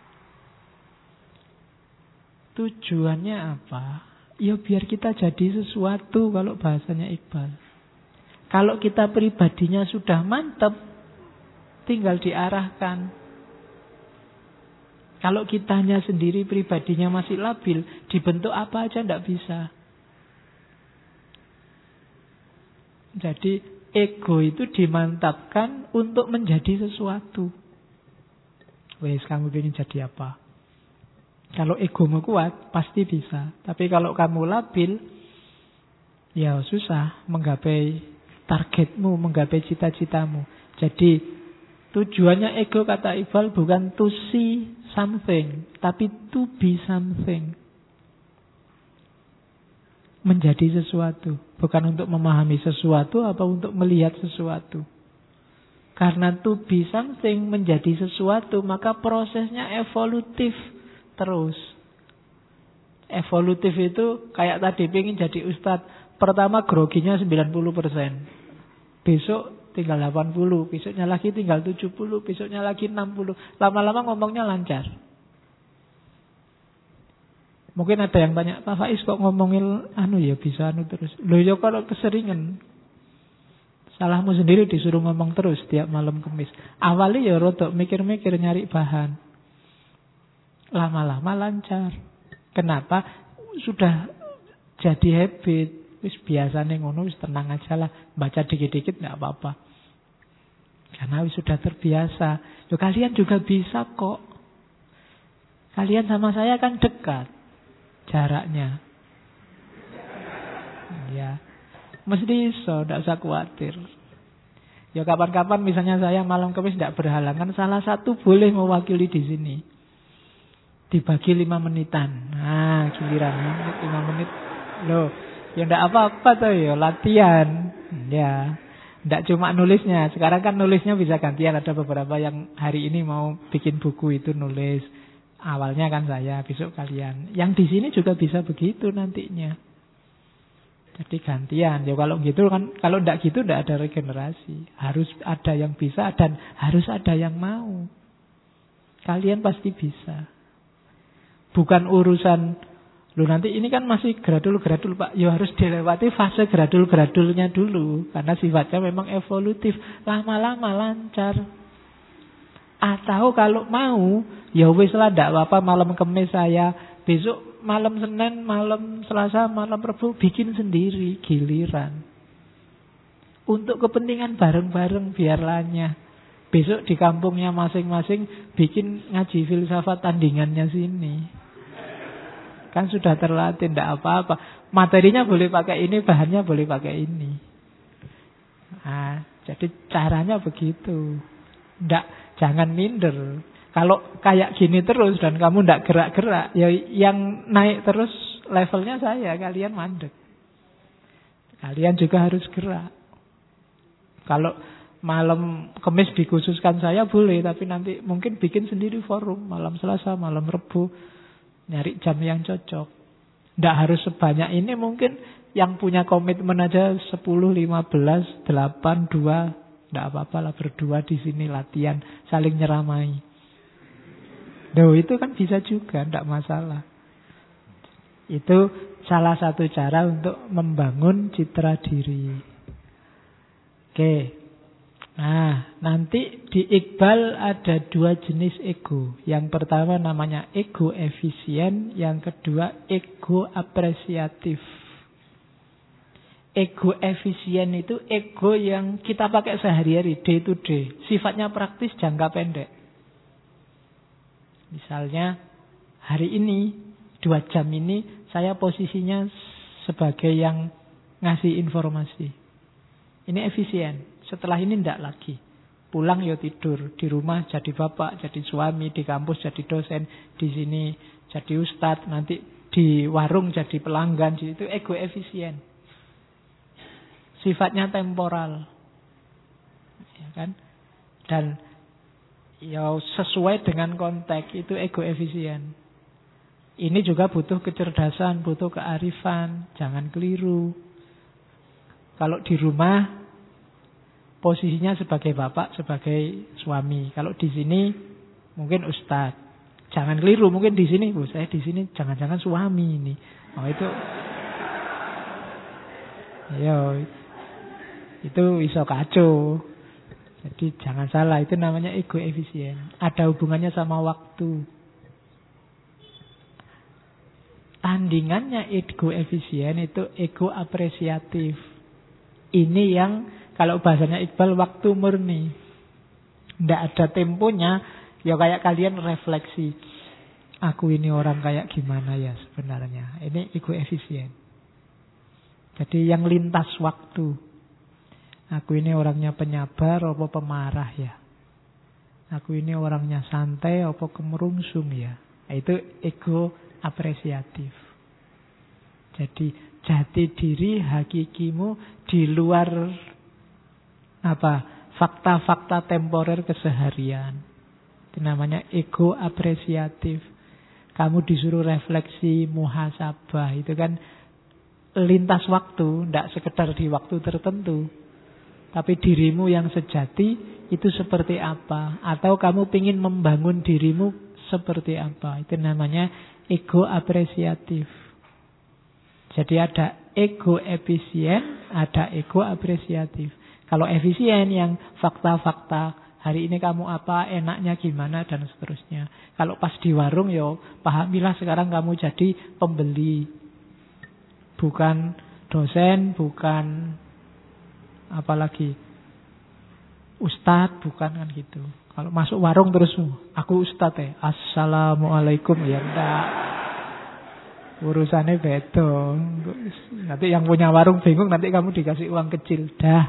Speaker 1: Tujuannya apa? Ya biar kita jadi sesuatu kalau bahasanya Iqbal. Kalau kita pribadinya sudah mantap, tinggal diarahkan. Kalau kitanya sendiri pribadinya masih labil, dibentuk apa aja tidak bisa. Jadi ego itu dimantapkan untuk menjadi sesuatu. Wes, kamu ingin jadi apa? Kalau egomu kuat, pasti bisa. Tapi kalau kamu labil, ya susah menggapai targetmu, menggapai cita-citamu. Jadi tujuannya ego kata Iqbal bukan to see something, tapi to be something. Menjadi sesuatu. Bukan untuk memahami sesuatu apa untuk melihat sesuatu. Karena to be something, menjadi sesuatu, maka prosesnya evolutif terus. Evolutif itu kayak tadi pengen jadi ustadz. Pertama groginya sembilan puluh persen. Besok tinggal delapan puluh. Besoknya lagi tinggal tujuh puluh. Besoknya lagi enam puluh. Lama-lama ngomongnya lancar. Mungkin ada yang tanya, Pak Faiz kok ngomongin anu ya bisa anu terus. Loh ya kalau keseringan. Salahmu sendiri disuruh ngomong terus tiap malam Kamis. Awalnya ya rodok mikir-mikir nyari bahan. Lama-lama lancar. Kenapa? Sudah jadi habit. Wis biasanya ngono wis tenang aja lah. Baca dikit-dikit enggak apa-apa. Karena wis sudah terbiasa. Loh kalian juga bisa kok. Kalian sama saya kan dekat. Jaraknya. Ya. Mesti iso, tidak usah khawatir. Ya kapan-kapan misalnya saya malam Kamis tidak berhalangan, salah satu boleh mewakili di sini. Dibagi lima menitan. Nah, giliran lima menit. Loh, ya tidak apa-apa tuh ya, latihan. Ya. Tidak cuma nulisnya. Sekarang kan nulisnya bisa gantian. Ada beberapa yang hari ini mau bikin buku itu nulis. Awalnya kan saya, besok kalian. Yang di sini juga bisa begitu nantinya. Jadi gantian. Ya kalau gitu kan, kalau tidak gitu tidak ada regenerasi. Harus ada yang bisa dan harus ada yang mau. Kalian pasti bisa. Bukan urusan, lu nanti ini kan masih gradul-gradul Pak. Ya harus dilewati fase gradul-gradulnya dulu. Karena sifatnya memang evolutif. Lama-lama lancar. Atau kalau mau, ya wis lah ndak apa-apa malam Kamis saya, besok malam Senin, malam Selasa, malam Rabu bikin sendiri giliran. Untuk kepentingan bareng-bareng biar lanyah. Besok di kampungnya masing-masing bikin ngaji filsafat tandingannya sini. Kan sudah terlatih, ndak apa-apa. Materinya boleh pakai ini, bahannya boleh pakai ini. Nah, jadi caranya begitu. Ndak, jangan minder. Kalau kayak gini terus dan kamu ndak gerak-gerak, ya yang naik terus levelnya saya, kalian mandek. Kalian juga harus gerak. Kalau malam Kamis dikhususkan saya boleh, tapi nanti mungkin bikin sendiri forum malam Selasa, malam Rebu, nyari jam yang cocok. Ndak harus sebanyak ini, mungkin yang punya komitmen aja sepuluh, lima belas, delapan, dua, ndak apa-apa lah berdua di sini latihan saling nyeramai. Duh, itu kan bisa juga, ndak masalah. Itu salah satu cara untuk membangun citra diri. Oke. Nah, nanti di Iqbal ada dua jenis ego. Yang pertama namanya ego efisien, yang kedua ego apresiatif. Ego efisien itu ego yang kita pakai sehari-hari, day to day. Sifatnya praktis, jangka pendek. Misalnya hari ini, dua jam ini saya posisinya sebagai yang ngasih informasi. Ini efisien. Setelah ini tidak lagi. Pulang ya tidur. Di rumah jadi bapak, jadi suami. Di kampus jadi dosen. Di sini jadi ustadz. Nanti di warung jadi pelanggan. Itu ego efisien. Sifatnya temporal. Ya kan? Dan ya sesuai dengan konteks. Itu ego efisien. Ini juga butuh kecerdasan, butuh kearifan. Jangan keliru. Kalau di rumah posisinya sebagai bapak, sebagai suami. Kalau di sini mungkin ustadz. Jangan keliru, mungkin di sini, oh, saya di sini jangan-jangan suami ini. Oh itu, yo, itu iso kacau. Jadi jangan salah, itu namanya ego efisien. Ada hubungannya sama waktu. Tandingannya ego efisien itu ego apresiatif. Ini yang kalau bahasanya Iqbal waktu murni. Tidak ada temponya. Ya kayak kalian refleksi. Aku ini orang kayak gimana ya sebenarnya. Ini ego efisien. Jadi yang lintas waktu. Aku ini orangnya penyabar apa pemarah ya. Aku ini orangnya santai apa kemerungsung ya. Itu ego apresiatif. Jadi jati diri hakikimu di luar apa fakta-fakta temporer keseharian. Itu namanya ego apresiatif. Kamu disuruh refleksi, muhasabah. Itu kan lintas waktu, tidak sekedar di waktu tertentu. Tapi dirimu yang sejati itu seperti apa. Atau kamu ingin membangun dirimu seperti apa. Itu namanya ego apresiatif. Jadi ada ego efisien, ada ego apresiatif. Kalau efisien yang fakta-fakta, hari ini kamu apa, enaknya gimana, dan seterusnya. Kalau pas di warung, yo pahamilah sekarang kamu jadi pembeli. Bukan dosen, bukan apalagi ustadz, bukan kan gitu. Kalau masuk warung terus, aku ustadz ya, assalamualaikum, ya enggak. Urusannya beda. Nanti yang punya warung bingung, nanti kamu dikasih uang kecil. Dah.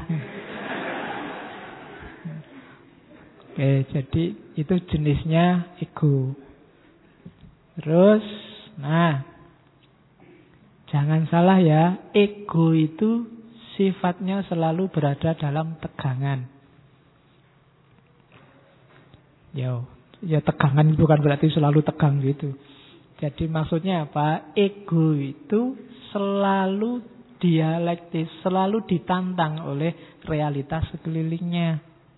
Speaker 1: Oke, jadi itu jenisnya ego. Terus, nah, jangan salah ya, ego itu sifatnya selalu berada dalam tegangan. Yo, ya tegangan bukan berarti selalu tegang gitu. Jadi maksudnya apa? Ego itu selalu dialektis, selalu ditantang oleh realitas sekelilingnya.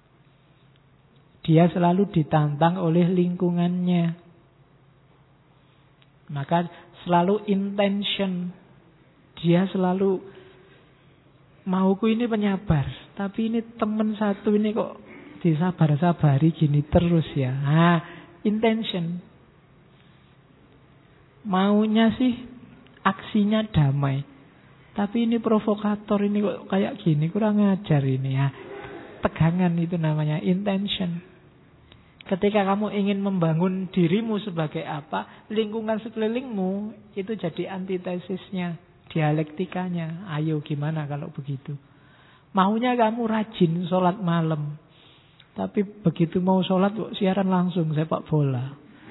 Speaker 1: Dia selalu ditantang oleh lingkungannya. Maka selalu intention. Dia selalu, mauku ini penyabar, tapi ini teman satu ini kok disabar-sabari gini terus ya. Nah, intention. Maunya sih aksinya damai. Tapi ini provokator, ini kok kayak gini, kurang ajar ini ya. Tegangan itu namanya intention. Ketika kamu ingin membangun dirimu sebagai apa, lingkungan sekelilingmu itu jadi antitesisnya, dialektikanya. Ayo gimana kalau begitu? Maunya kamu rajin sholat malam. Tapi begitu mau sholat siaran langsung sepak bola.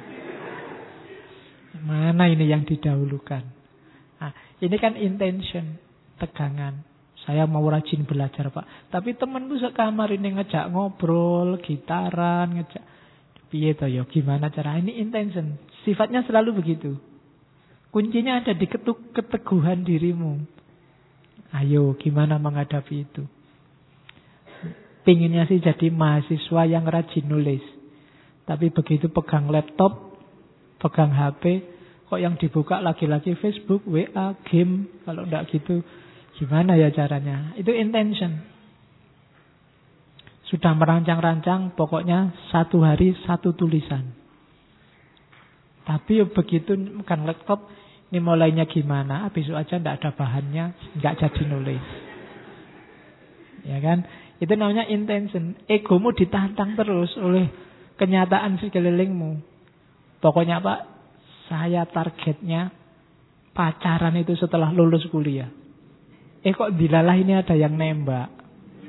Speaker 1: Mana ini yang didahulukan? Nah, ini kan intention, tegangan. Saya mau rajin belajar Pak. Tapi temanku sekamar ini ngejak ngobrol, gitaran, ngejak. Piye to yo, gimana cara? Ini intention. Sifatnya selalu begitu. Kuncinya ada di ketuk, keteguhan dirimu. Ayo, gimana menghadapi itu? Pinginnya sih jadi mahasiswa yang rajin nulis. Tapi begitu pegang laptop, pegang H P, kok yang dibuka lagi-lagi Facebook, W A, game. Kalau enggak gitu, gimana ya caranya? Itu intention. Sudah merancang-rancang, pokoknya satu hari satu tulisan. Tapi begitu pegang laptop, ini mulainya gimana? Ah, besok aja enggak ada bahannya, enggak jadi nulis. Ya kan? Itu namanya intention. Egomu ditantang terus oleh kenyataan sekelilingmu. Pokoknya Pak, saya targetnya pacaran itu setelah lulus kuliah. Eh kok dilalah ini ada yang nembak.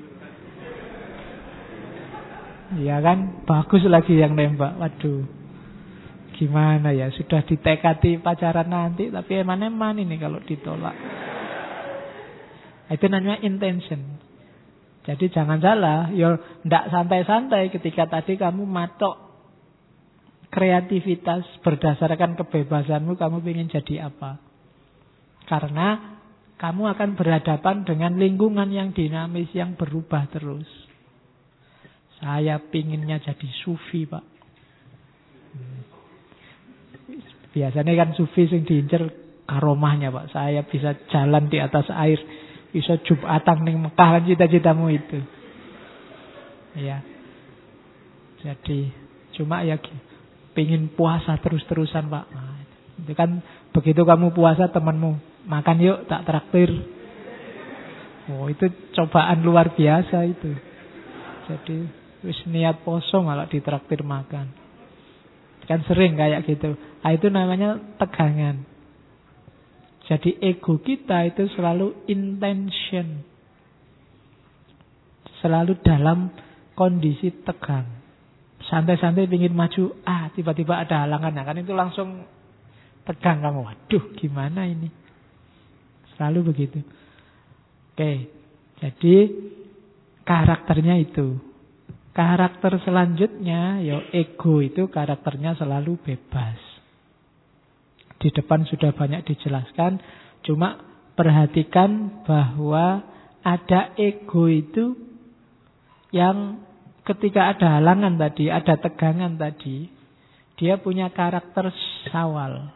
Speaker 1: Ya kan, bagus lagi yang nembak. Waduh, gimana ya, sudah ditekati pacaran nanti, tapi eman-eman ini kalau ditolak. Itu namanya intention. Jadi jangan salah, ya ndak santai-santai ketika tadi kamu matok kreativitas berdasarkan kebebasanmu, kamu ingin jadi apa. Karena kamu akan berhadapan dengan lingkungan yang dinamis, yang berubah terus. Saya pinginnya jadi sufi Pak. Biasanya kan sufi yang diincer karomahnya Pak. Saya bisa jalan di atas air, bisa jumatan ning Mekah, kan cita-citamu itu. Ya. Jadi cuma ya pingin puasa terus-terusan Pak. Nah, itu kan begitu kamu puasa temanmu makan yuk tak traktir. Oh itu cobaan luar biasa itu. Jadi wis niat poso malah ditraktir makan. Kan sering kayak gitu. Nah, itu namanya tegangan. Jadi ego kita itu selalu intention. Selalu dalam kondisi tegang. Santai-santai ingin maju, ah tiba-tiba ada halangan. Nah, kan itu langsung tegang kamu. Waduh, gimana ini? Selalu begitu. Oke, jadi karakternya itu. Karakter selanjutnya, ya ego itu karakternya selalu bebas. Di depan sudah banyak dijelaskan, cuma perhatikan bahwa ada ego itu yang ketika ada halangan tadi, ada tegangan tadi, dia punya karakter syawal.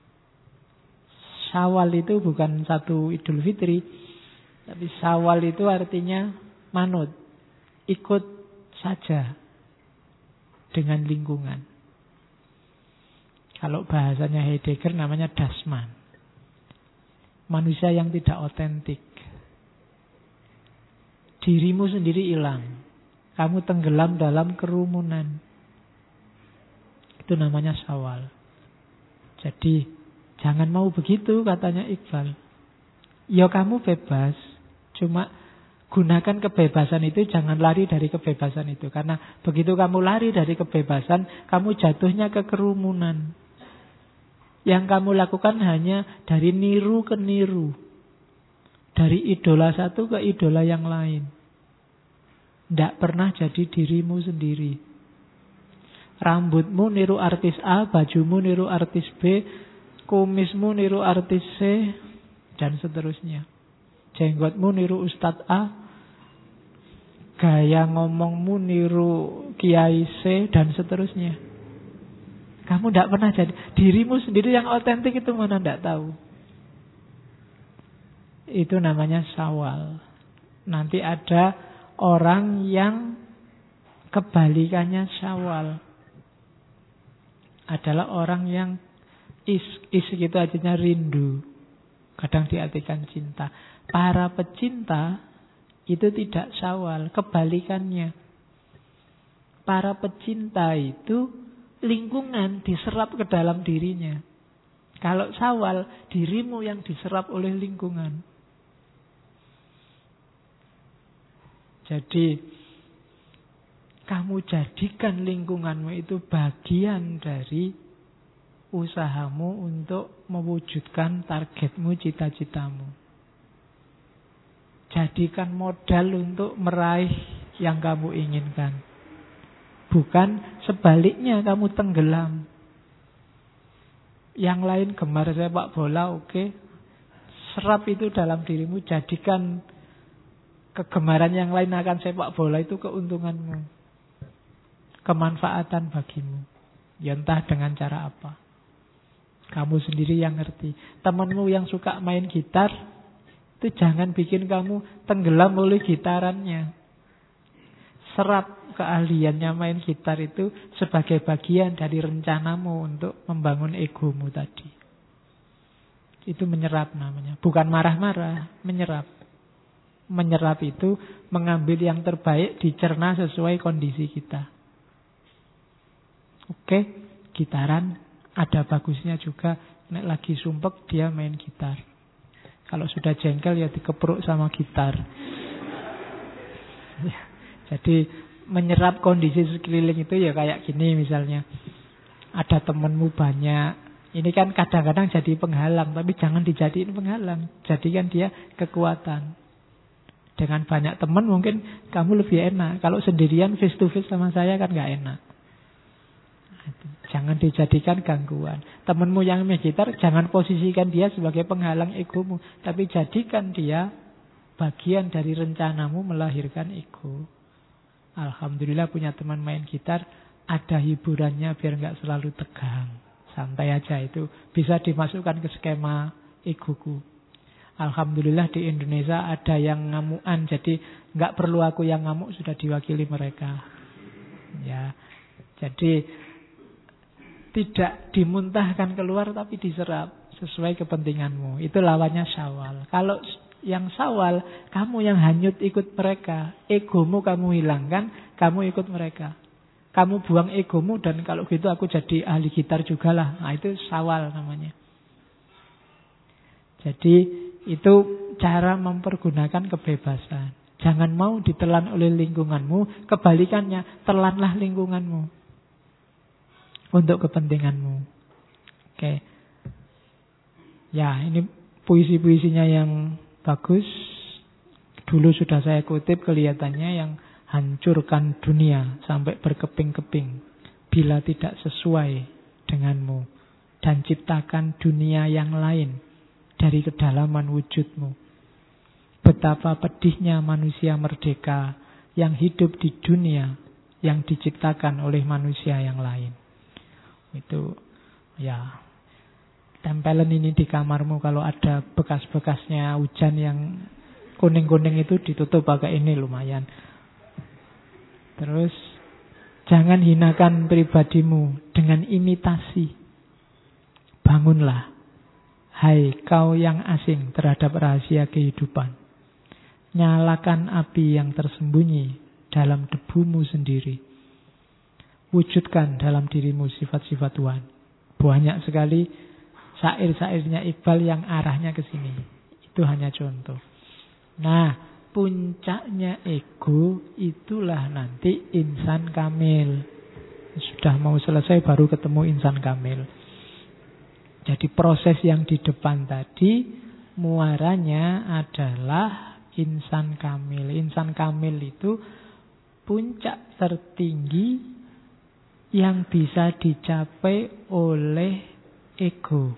Speaker 1: Syawal itu bukan satu Idul Fitri, tapi syawal itu artinya manut, ikut saja dengan lingkungan. Kalau bahasanya Heidegger namanya dasman. Manusia yang tidak otentik. Dirimu sendiri hilang. Kamu tenggelam dalam kerumunan. Itu namanya syawal. Jadi jangan mau begitu katanya Iqbal. Ya kamu bebas, cuma gunakan kebebasan itu, jangan lari dari kebebasan itu. Karena begitu kamu lari dari kebebasan, kamu jatuhnya ke kerumunan. Yang kamu lakukan hanya dari niru ke niru. Dari idola satu ke idola yang lain. Tidak pernah jadi dirimu sendiri. Rambutmu niru artis A, bajumu niru artis B, kumismu niru artis C, dan seterusnya. Jenggotmu niru Ustadz A, gaya ngomongmu niru Kiai C, dan seterusnya. Kamu tidak pernah jadi dirimu sendiri yang otentik, itu mana tidak tahu. Itu namanya syawal. Nanti ada orang yang Kebalikannya Syawal adalah orang yang is, is gitu artinya rindu. Kadang diartikan cinta. Para pecinta itu tidak Syawal, kebalikannya. Para pecinta itu lingkungan diserap ke dalam dirinya. Kalau Syawal, dirimu yang diserap oleh lingkungan. Jadi kamu jadikan lingkunganmu itu bagian dari usahamu untuk mewujudkan targetmu, cita-citamu. Jadikan modal untuk meraih yang kamu inginkan. Bukan sebaliknya kamu tenggelam. Yang lain gemar sepak bola, oke. Okay. Serap itu dalam dirimu, jadikan kegemaran yang lain akan sepak bola itu keuntunganmu. Kemanfaatan bagimu. Ya entah dengan cara apa. Kamu sendiri yang ngerti. Temanmu yang suka main gitar, itu jangan bikin kamu tenggelam oleh gitarannya. Serap keahliannya main gitar itu sebagai bagian dari rencanamu untuk membangun egomu tadi. Itu menyerap namanya. Bukan marah-marah, menyerap. Menyerap itu mengambil yang terbaik, dicerna sesuai kondisi kita. Oke, gitaran ada bagusnya juga. Nek lagi sumpek dia main gitar. Kalau sudah jengkel ya dikepruk sama gitar. Ya, jadi menyerap kondisi sekeliling itu ya kayak gini misalnya. Ada temenmu banyak. Ini kan kadang-kadang jadi penghalang. Tapi jangan dijadiin penghalang. Jadikan dia kekuatan. Dengan banyak teman mungkin kamu lebih enak. Kalau sendirian face to face sama saya kan gak enak. Jangan dijadikan gangguan. Temanmu yang main gitar, jangan posisikan dia sebagai penghalang egomu. Tapi jadikan dia bagian dari rencanamu melahirkan ego. Alhamdulillah punya teman main gitar, ada hiburannya biar nggak selalu tegang. Santai aja, itu bisa dimasukkan ke skema egoku. Alhamdulillah di Indonesia ada yang ngamuan, jadi nggak perlu aku yang ngamuk, sudah diwakili mereka. Ya, jadi tidak dimuntahkan keluar tapi diserap sesuai kepentinganmu. Itu lawannya Syawal. Kalau yang Syawal, kamu yang hanyut ikut mereka. Egomu kamu hilangkan, kamu ikut mereka. Kamu buang egomu dan kalau gitu aku jadi ahli gitar juga lah. Nah itu Syawal namanya. Jadi itu cara mempergunakan kebebasan. Jangan mau ditelan oleh lingkunganmu. Kebalikannya, telanlah lingkunganmu untuk kepentinganmu. Oke. Ya, ini puisi-puisinya yang bagus. Dulu sudah saya kutip, kelihatannya yang hancurkan dunia sampai berkeping-keping bila tidak sesuai denganmu, dan ciptakan dunia yang lain dari kedalaman wujudmu. Betapa pedihnya manusia merdeka yang hidup di dunia yang diciptakan oleh manusia yang lain. Itu ya, tempelen ini di kamarmu. Kalau ada bekas-bekasnya hujan yang kuning-kuning itu ditutup pakai ini, lumayan. Terus jangan hinakan pribadimu dengan imitasi. Bangunlah, hai kau yang asing terhadap rahasia kehidupan. Nyalakan api yang tersembunyi dalam debumu sendiri. Wujudkan dalam dirimu sifat-sifat Tuhan. Banyak sekali syair-syairnya Iqbal yang arahnya ke sini. Itu hanya contoh. Nah, puncaknya ego itulah nanti insan kamil. Sudah mau selesai baru ketemu insan kamil. Jadi proses yang di depan tadi muaranya adalah insan kamil. Insan kamil itu puncak tertinggi yang bisa dicapai oleh ego.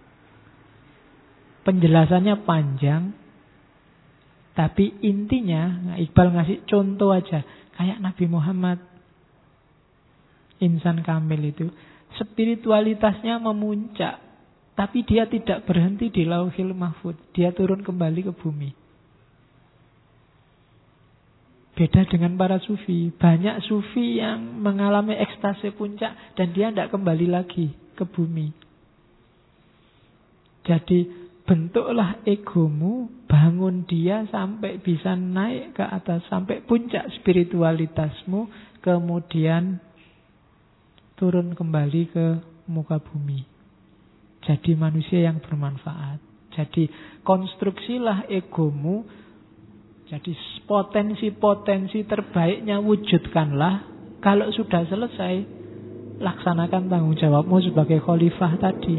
Speaker 1: Penjelasannya panjang, tapi intinya Iqbal ngasih contoh aja. Kayak Nabi Muhammad, insan kamil itu spiritualitasnya memuncak, tapi dia tidak berhenti di Lauhil Mahfudz. Dia turun kembali ke bumi. Beda dengan para sufi. Banyak sufi yang mengalami ekstase puncak dan dia tidak kembali lagi ke bumi. Jadi bentuklah egomu, bangun dia sampai bisa naik ke atas, sampai puncak spiritualitasmu, kemudian turun kembali ke muka bumi. Jadi manusia yang bermanfaat. Jadi konstruksilah egomu. Jadi potensi-potensi terbaiknya wujudkanlah. Kalau sudah selesai, laksanakan tanggung jawabmu sebagai khalifah tadi.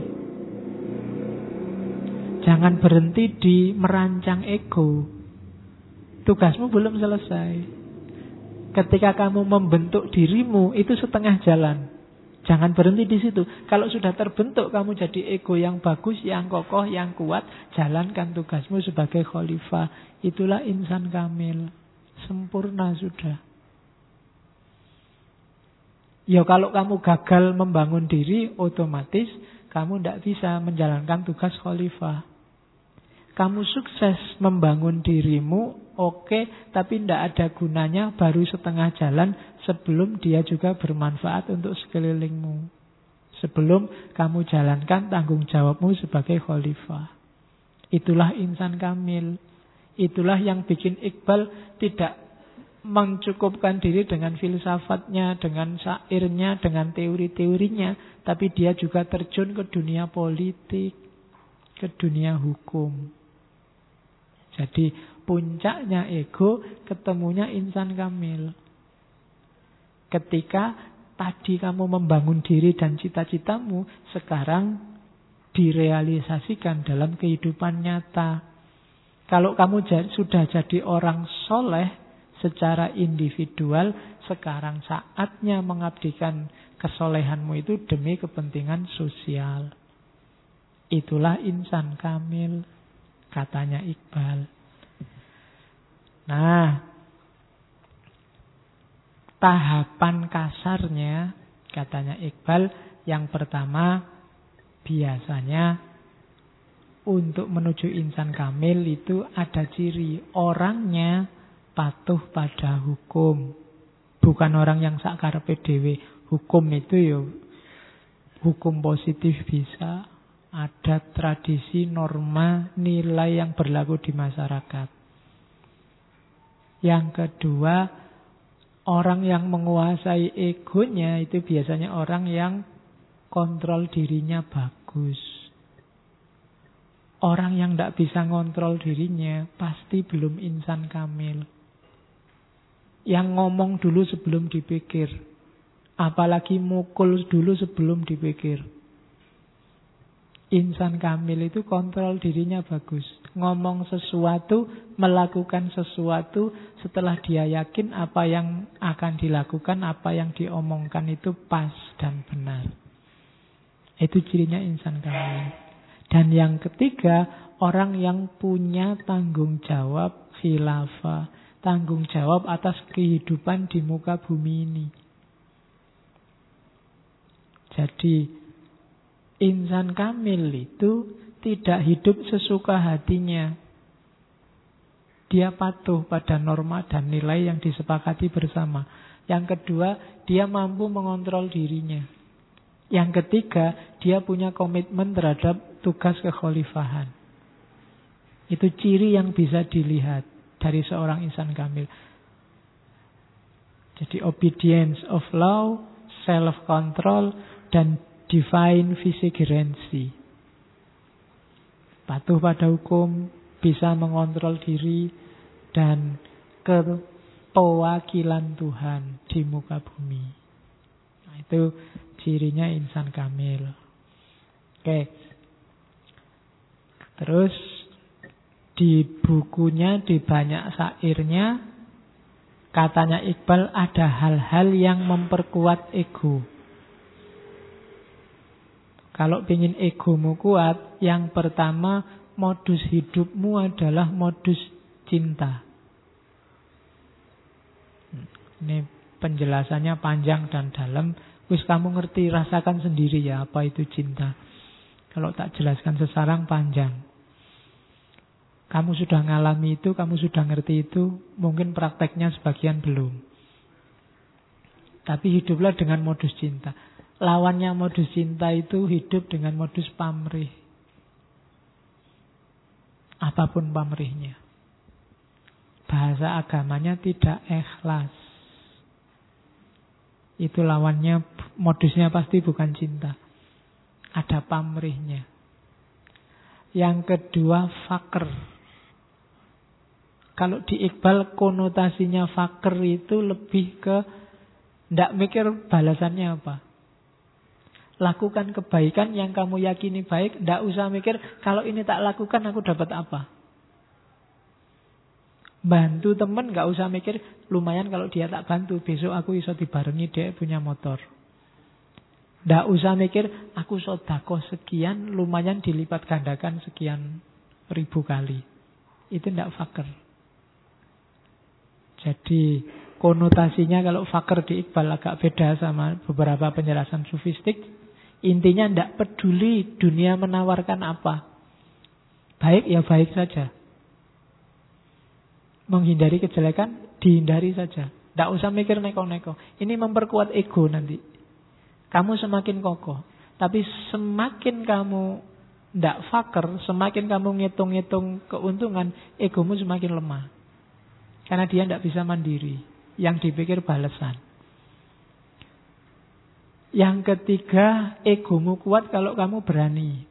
Speaker 1: Jangan berhenti di merancang ego. Tugasmu belum selesai. Ketika kamu membentuk dirimu, itu setengah jalan. Jangan berhenti di situ. Kalau sudah terbentuk kamu jadi ego yang bagus, yang kokoh, yang kuat, jalankan tugasmu sebagai khalifah. Itulah insan kamil. Sempurna sudah. Ya kalau kamu gagal membangun diri, otomatis kamu tidak bisa menjalankan tugas khalifah. Kamu sukses membangun dirimu, oke, tapi tidak ada gunanya, baru setengah jalan sebelum dia juga bermanfaat untuk sekelilingmu. Sebelum kamu jalankan tanggung jawabmu sebagai khalifah. Itulah insan kamil. Itulah yang bikin Iqbal tidak mencukupkan diri dengan filsafatnya, dengan syairnya, dengan teori-teorinya, tapi dia juga terjun ke dunia politik, ke dunia hukum. Jadi puncaknya ego, ketemunya insan kamil. Ketika tadi kamu membangun diri dan cita-citamu, sekarang direalisasikan dalam kehidupan nyata. Kalau kamu sudah jadi orang soleh secara individual, sekarang saatnya mengabdikan kesolehanmu itu demi kepentingan sosial. Itulah insan kamil, katanya Iqbal. Nah, tahapan kasarnya, katanya Iqbal, yang pertama biasanya untuk menuju insan kamil itu ada ciri orangnya patuh pada hukum. Bukan orang yang sakarepe dhewe. Hukum itu ya hukum positif bisa. Ada tradisi, norma, nilai yang berlaku di masyarakat. Yang kedua, orang yang menguasai egonya itu biasanya orang yang kontrol dirinya bagus. Orang yang tidak bisa ngontrol dirinya pasti belum insan kamil. Yang ngomong dulu sebelum dipikir. Apalagi mukul dulu sebelum dipikir. Insan kamil itu kontrol dirinya bagus. Ngomong sesuatu, melakukan sesuatu setelah dia yakin apa yang akan dilakukan, apa yang diomongkan itu pas dan benar. Itu cirinya insan kamil. Dan yang ketiga, orang yang punya tanggung jawab khilafah. Tanggung jawab atas kehidupan di muka bumi ini. Jadi, insan kamil itu tidak hidup sesuka hatinya. Dia patuh pada norma dan nilai yang disepakati bersama. Yang kedua, dia mampu mengontrol dirinya. Yang ketiga, dia punya komitmen terhadap tugas kekhalifahan. Itu ciri yang bisa dilihat dari seorang insan kamil. Jadi obedience of law, self-control, dan divine vigilancy. Patuh pada hukum, bisa mengontrol diri, dan kepewakilan Tuhan di muka bumi. Nah, itu cirinya insan kamil. Oke. Terus di bukunya, di banyak syairnya, katanya Iqbal ada hal-hal yang memperkuat ego. Kalau ingin egomu kuat, yang pertama modus hidupmu adalah modus cinta. Ini penjelasannya panjang dan dalam. Wis kamu ngerti, rasakan sendiri ya apa itu cinta. Kalau tak jelaskan sesarang panjang. Kamu sudah ngalami itu, kamu sudah ngerti itu, mungkin prakteknya sebagian belum. Tapi hiduplah dengan modus cinta. Lawannya modus cinta itu hidup dengan modus pamrih. Apapun pamrihnya. Bahasa agamanya tidak ikhlas. Itu lawannya, modusnya pasti bukan cinta. Ada pamrihnya. Yang kedua, fakir. Kalau di Iqbal konotasinya fakir itu lebih ke tidak mikir balasannya apa. Lakukan kebaikan yang kamu yakini baik, tidak usah mikir kalau ini tak lakukan aku dapat apa. Bantu teman nggak usah mikir lumayan kalau dia tak bantu besok aku iso dibarengi dia punya motor. Tidak usah mikir aku sedekah sekian lumayan dilipat gandakan sekian ribu kali. Itu tidak fakir. Jadi konotasinya kalau fakir di Iqbal agak beda sama beberapa penjelasan sufistik. Intinya tidak peduli dunia menawarkan apa. Baik ya baik saja. Menghindari kejelekan, dihindari saja. Tidak usah mikir neko-neko. Ini memperkuat ego nanti. Kamu semakin kokoh. Tapi semakin kamu tidak fakir, semakin kamu ngitung-ngitung keuntungan, egomu semakin lemah. Karena dia tidak bisa mandiri. Yang dipikir balasan. Yang ketiga, egomu kuat kalau kamu berani.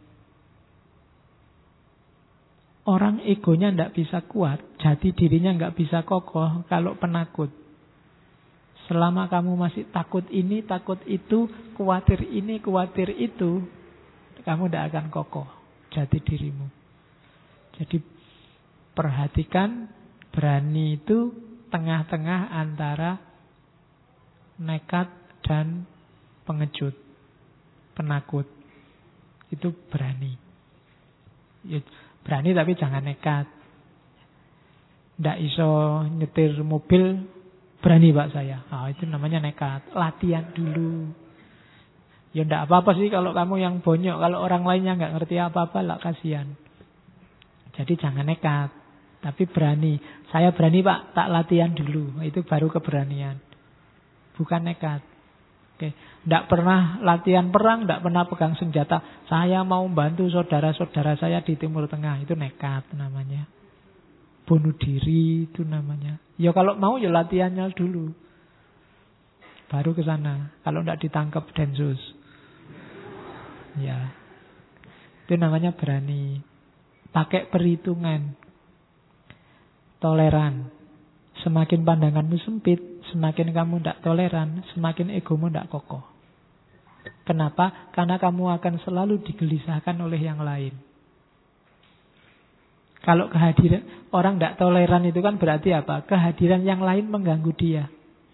Speaker 1: Orang egonya tidak bisa kuat, jati dirinya nggak bisa kokoh kalau penakut. Selama kamu masih takut ini, takut itu, khawatir ini, khawatir itu, kamu tidak akan kokoh jati dirimu. Jadi perhatikan, berani itu tengah-tengah antara nekat dan pengecut, penakut. Itu berani. Ya, berani tapi jangan nekat. Tidak iso nyetir mobil, berani pak saya. Oh, itu namanya nekat. Latihan dulu. Ya tidak apa-apa sih kalau kamu yang bonyok. Kalau orang lainnya nggak ngerti apa-apa lah kasihan. Jadi jangan nekat. Tapi berani. Saya berani pak, tak latihan dulu. Itu baru keberanian. Bukan nekat. Oke. Tidak pernah latihan perang, tidak pernah pegang senjata. Saya mau bantu saudara-saudara saya di Timur Tengah. Itu nekat namanya. Bunuh diri itu namanya. Ya kalau mau ya latihannya dulu. Baru ke sana. Kalau tidak ditangkap Densus. Ya. Itu namanya berani. Pakai perhitungan. Toleran. Semakin pandanganmu sempit, semakin kamu tidak toleran, semakin egomu tidak kokoh. Kenapa? Karena kamu akan selalu digelisahkan oleh yang lain. Kalau kehadiran orang tidak toleran itu kan berarti apa? Kehadiran yang lain mengganggu dia.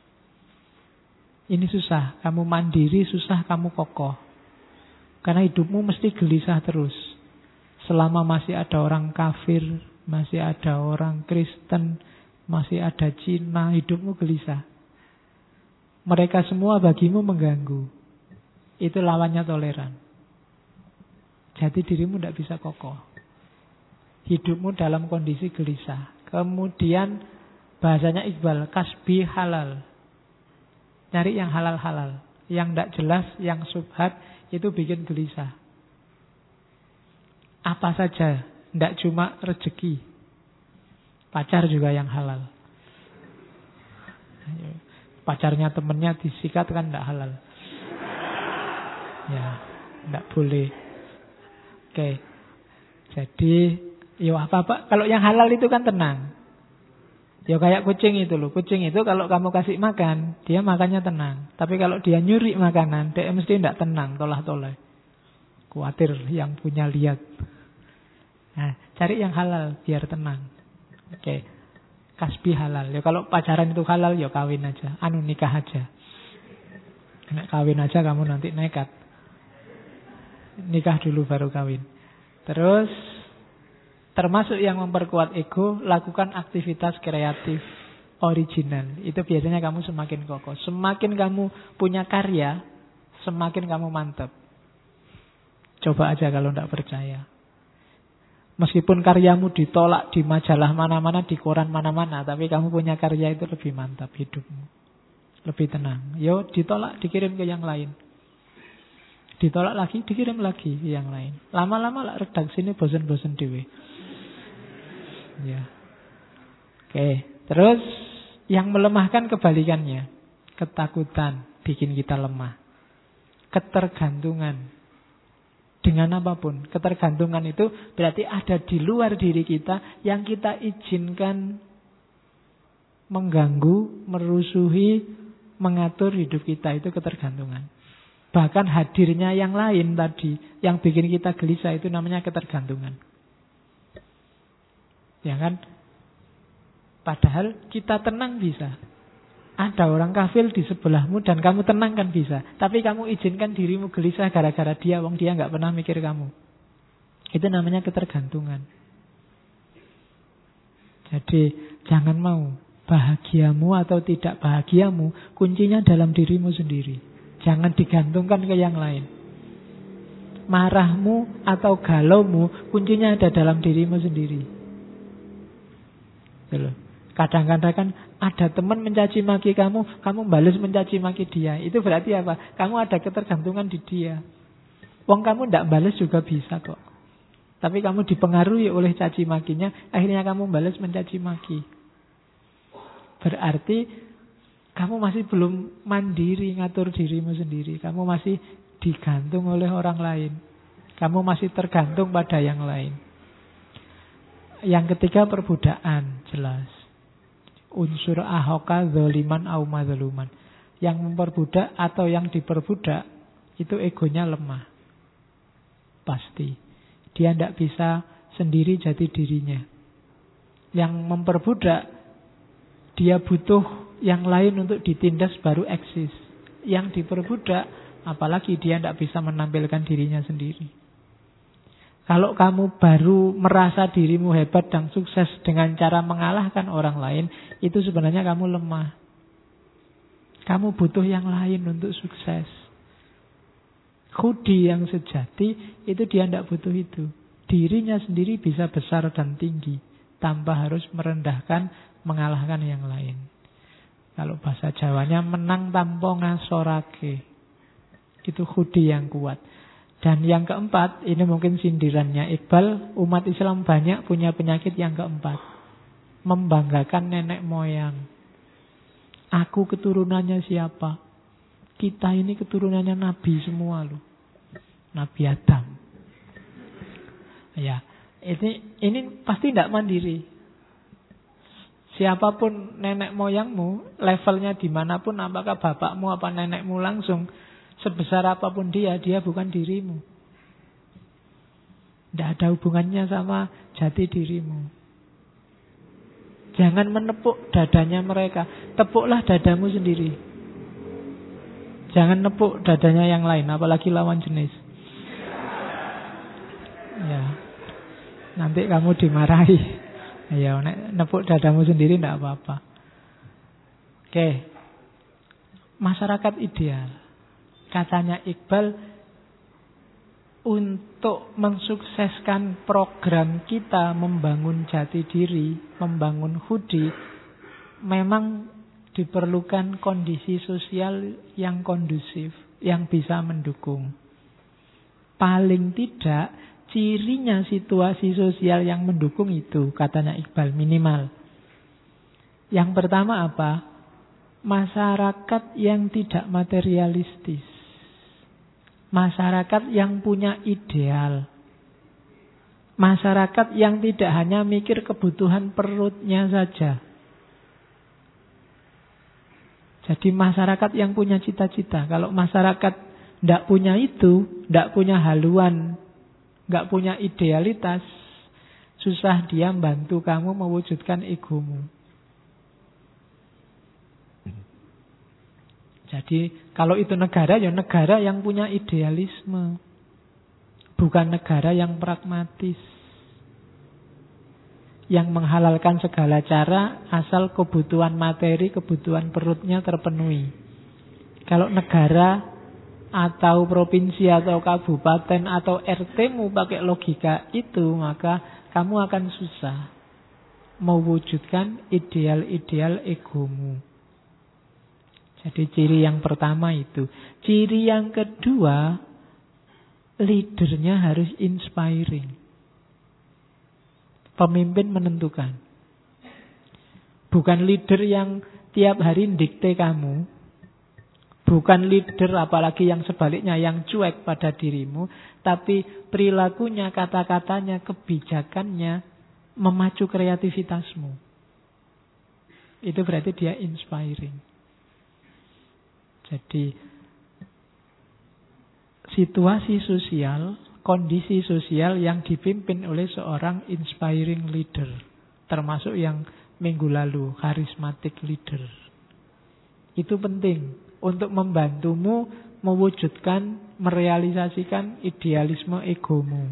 Speaker 1: Ini susah. Kamu mandiri, susah kamu kokoh. Karena hidupmu mesti gelisah terus. Selama masih ada orang kafir, masih ada orang Kristen, masih ada Cina, hidupmu gelisah. Mereka semua bagimu mengganggu. Itu lawannya toleran. Jadi dirimu tidak bisa kokoh. Hidupmu dalam kondisi gelisah. Kemudian bahasanya Iqbal, kasbi halal. Nyari yang halal-halal. Yang tidak jelas, yang subhat, itu bikin gelisah. Apa saja, tidak cuma rezeki. Pacar juga yang halal. Pacarnya temennya disikat kan tidak halal. Ya, tidak boleh. Oke. Jadi, ya apa-apa. Kalau yang halal itu kan tenang. Ya kayak kucing itu loh. Kucing itu kalau kamu kasih makan, dia makannya tenang. Tapi kalau dia nyuri makanan, dia mesti tidak tenang, tolah-tolah. Khawatir yang punya lihat. Nah, cari yang halal biar tenang. Oke. Kasbi halal. Ya kalau pacaran itu halal, ya kawin aja. Anu nikah aja. Nek kawin aja kamu nanti nekat. Nikah dulu baru kawin. Terus termasuk yang memperkuat ego, lakukan aktivitas kreatif original. Itu biasanya kamu semakin kokoh. Semakin kamu punya karya, semakin kamu mantap. Coba aja kalau tidak percaya. Meskipun karyamu ditolak di majalah mana-mana, di koran mana-mana, tapi kamu punya karya itu lebih mantap hidupmu. Lebih tenang. Yo, ditolak, dikirim ke yang lain. Ditolak lagi, dikirim lagi ke yang lain. Lama-lama lah redaksi ini bosen-bosen dewe. Ya. Oke, terus yang melemahkan kebalikannya. Ketakutan bikin kita lemah. Ketergantungan. Dengan apapun. Ketergantungan itu berarti ada di luar diri kita yang kita izinkan mengganggu, merusuhi, mengatur hidup kita. Itu ketergantungan. Bahkan hadirnya yang lain tadi, yang bikin kita gelisah, itu namanya ketergantungan. Ya kan? Padahal kita tenang bisa. Ada orang kafir di sebelahmu dan kamu tenang kan bisa. Tapi kamu izinkan dirimu gelisah gara-gara dia, wong dia nggak pernah mikir kamu. Itu namanya ketergantungan. Jadi jangan mau bahagiamu atau tidak bahagiamu kuncinya dalam dirimu sendiri. Jangan digantungkan ke yang lain. Marahmu atau galaumu kuncinya ada dalam dirimu sendiri. Kadang-kadang kan ada teman mencaci maki kamu, kamu balas mencaci maki dia. Itu berarti apa? Kamu ada ketergantungan di dia. Wong kamu tidak balas juga bisa kok. Tapi kamu dipengaruhi oleh caci makinya, akhirnya kamu balas mencaci maki. Berarti kamu masih belum mandiri ngatur dirimu sendiri. Kamu masih digantung oleh orang lain. Kamu masih tergantung pada yang lain. Yang ketiga perbudakan, jelas. Unsur ahoka zoliman au mazluman. Yang memperbudak atau yang diperbudak, itu egonya lemah. Pasti. Dia tidak bisa sendiri jadi dirinya. Yang memperbudak, dia butuh yang lain untuk ditindas baru eksis. Yang diperbudak, apalagi dia tidak bisa menampilkan dirinya sendiri. Kalau kamu baru merasa dirimu hebat dan sukses dengan cara mengalahkan orang lain, itu sebenarnya kamu lemah. Kamu butuh yang lain untuk sukses. Khudi yang sejati, itu dia tidak butuh itu. Dirinya sendiri bisa besar dan tinggi, tanpa harus merendahkan, mengalahkan yang lain. Kalau bahasa Jawanya, menang tanpa ngasorake. Itu khudi yang kuat. Dan yang keempat, ini mungkin sindirannya Iqbal, umat Islam banyak punya penyakit yang keempat. Membanggakan nenek moyang. Aku keturunannya siapa? Kita ini keturunannya Nabi semua loh. Nabi Adam. Ya, ini ini pasti tidak mandiri. Siapapun nenek moyangmu, levelnya dimanapun, apakah bapakmu apa nenekmu langsung, sebesar apapun dia, dia bukan dirimu. Tidak ada hubungannya sama jati dirimu. Jangan menepuk dadanya mereka. Tepuklah dadamu sendiri. Jangan nepuk dadanya yang lain, apalagi lawan jenis. Ya, nanti kamu dimarahi. Ya, nepuk dadamu sendiri tidak apa-apa. Oke. Masyarakat ideal. Katanya Iqbal, untuk mensukseskan program kita membangun jati diri, membangun khudi, memang diperlukan kondisi sosial yang kondusif, yang bisa mendukung. Paling tidak, cirinya situasi sosial yang mendukung itu, katanya Iqbal, minimal. Yang pertama apa? Masyarakat yang tidak materialistis. Masyarakat yang punya ideal. Masyarakat yang tidak hanya mikir kebutuhan perutnya saja. Jadi masyarakat yang punya cita-cita. Kalau masyarakat tidak punya itu, tidak punya haluan, tidak punya idealitas, susah dia bantu kamu mewujudkan egomu. Jadi kalau itu negara, ya negara yang punya idealisme. Bukan negara yang pragmatis. Yang menghalalkan segala cara asal kebutuhan materi, kebutuhan perutnya terpenuhi. Kalau negara atau provinsi atau kabupaten atau R T-mu pakai logika itu, maka kamu akan susah mewujudkan ideal-ideal egomu. Jadi ciri yang pertama itu. Ciri yang kedua, leadernya harus inspiring. Pemimpin menentukan. Bukan leader yang tiap hari dikte kamu. Bukan leader apalagi yang sebaliknya, yang cuek pada dirimu. Tapi perilakunya, kata-katanya, kebijakannya memacu kreativitasmu. Itu berarti dia inspiring. Jadi situasi sosial, kondisi sosial yang dipimpin oleh seorang inspiring leader. Termasuk yang minggu lalu, charismatic leader. Itu penting untuk membantumu mewujudkan, merealisasikan idealisme egomu.